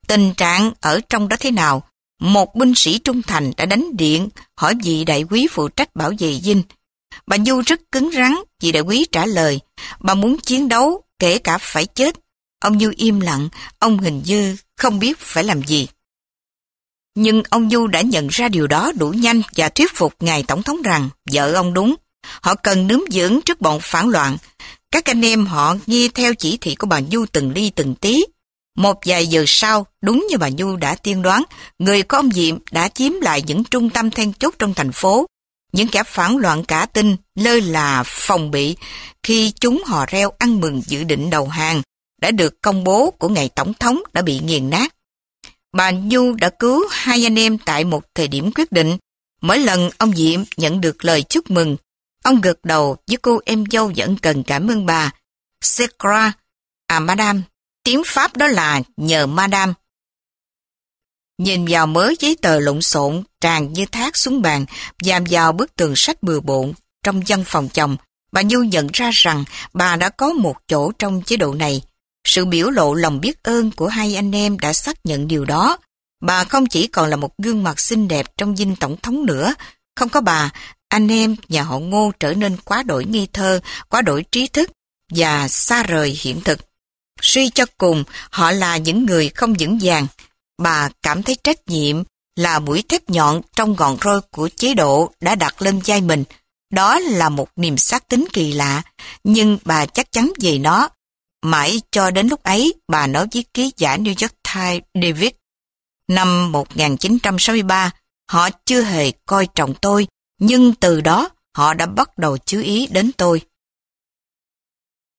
Speaker 1: Tình trạng ở trong đó thế nào? Một binh sĩ trung thành đã đánh điện hỏi vị đại quý phụ trách bảo vệ dinh. Bà Nhu rất cứng rắn, vị đại quý trả lời, bà muốn chiến đấu, kể cả phải chết. Ông Nhu im lặng, ông hình như không biết phải làm gì. Nhưng ông Nhu đã nhận ra điều đó đủ nhanh và thuyết phục ngài tổng thống rằng vợ ông đúng. Họ cần nướm dưỡng trước bọn phản loạn. Các anh em họ nghe theo chỉ thị của bà Nhu từng ly từng tí. Một vài giờ sau, đúng như bà Nhu đã tiên đoán, người có ông Diệm đã chiếm lại những trung tâm then chốt trong thành phố. Những kẻ phản loạn cả tin, lơ là phòng bị khi chúng hò reo ăn mừng dự định đầu hàng đã được công bố của ngài tổng thống đã bị nghiền nát. Bà Nhu đã cứu hai anh em tại một thời điểm quyết định. Mỗi lần ông Diệm nhận được lời chúc mừng, ông gật đầu với cô em dâu vẫn cần cảm ơn bà. C'est grâce à madame. Tiếng Pháp đó là nhờ madame. Nhìn vào mớ giấy tờ lộn xộn tràn như thác xuống bàn, dàm vào bức tường sách bừa bộn trong văn phòng chồng, bà Nhu nhận ra rằng bà đã có một chỗ trong chế độ này. Sự biểu lộ lòng biết ơn của hai anh em đã xác nhận điều đó. Bà không chỉ còn là một gương mặt xinh đẹp trong dinh tổng thống nữa. Không có bà, anh em nhà họ Ngô trở nên quá đổi nghi thơ, quá đổi trí thức và xa rời hiện thực. Suy cho cùng, họ là những người không vững vàng. Bà cảm thấy trách nhiệm là mũi thép nhọn trong ngọn roi của chế độ đã đặt lên vai mình. Đó là một niềm xác tín kỳ lạ, nhưng bà chắc chắn về nó. Mãi cho đến lúc ấy, bà nói với ký giả New York Times David. Năm một nghìn chín trăm sáu mươi ba, họ chưa hề coi trọng tôi, nhưng từ đó họ đã bắt đầu chú ý đến tôi.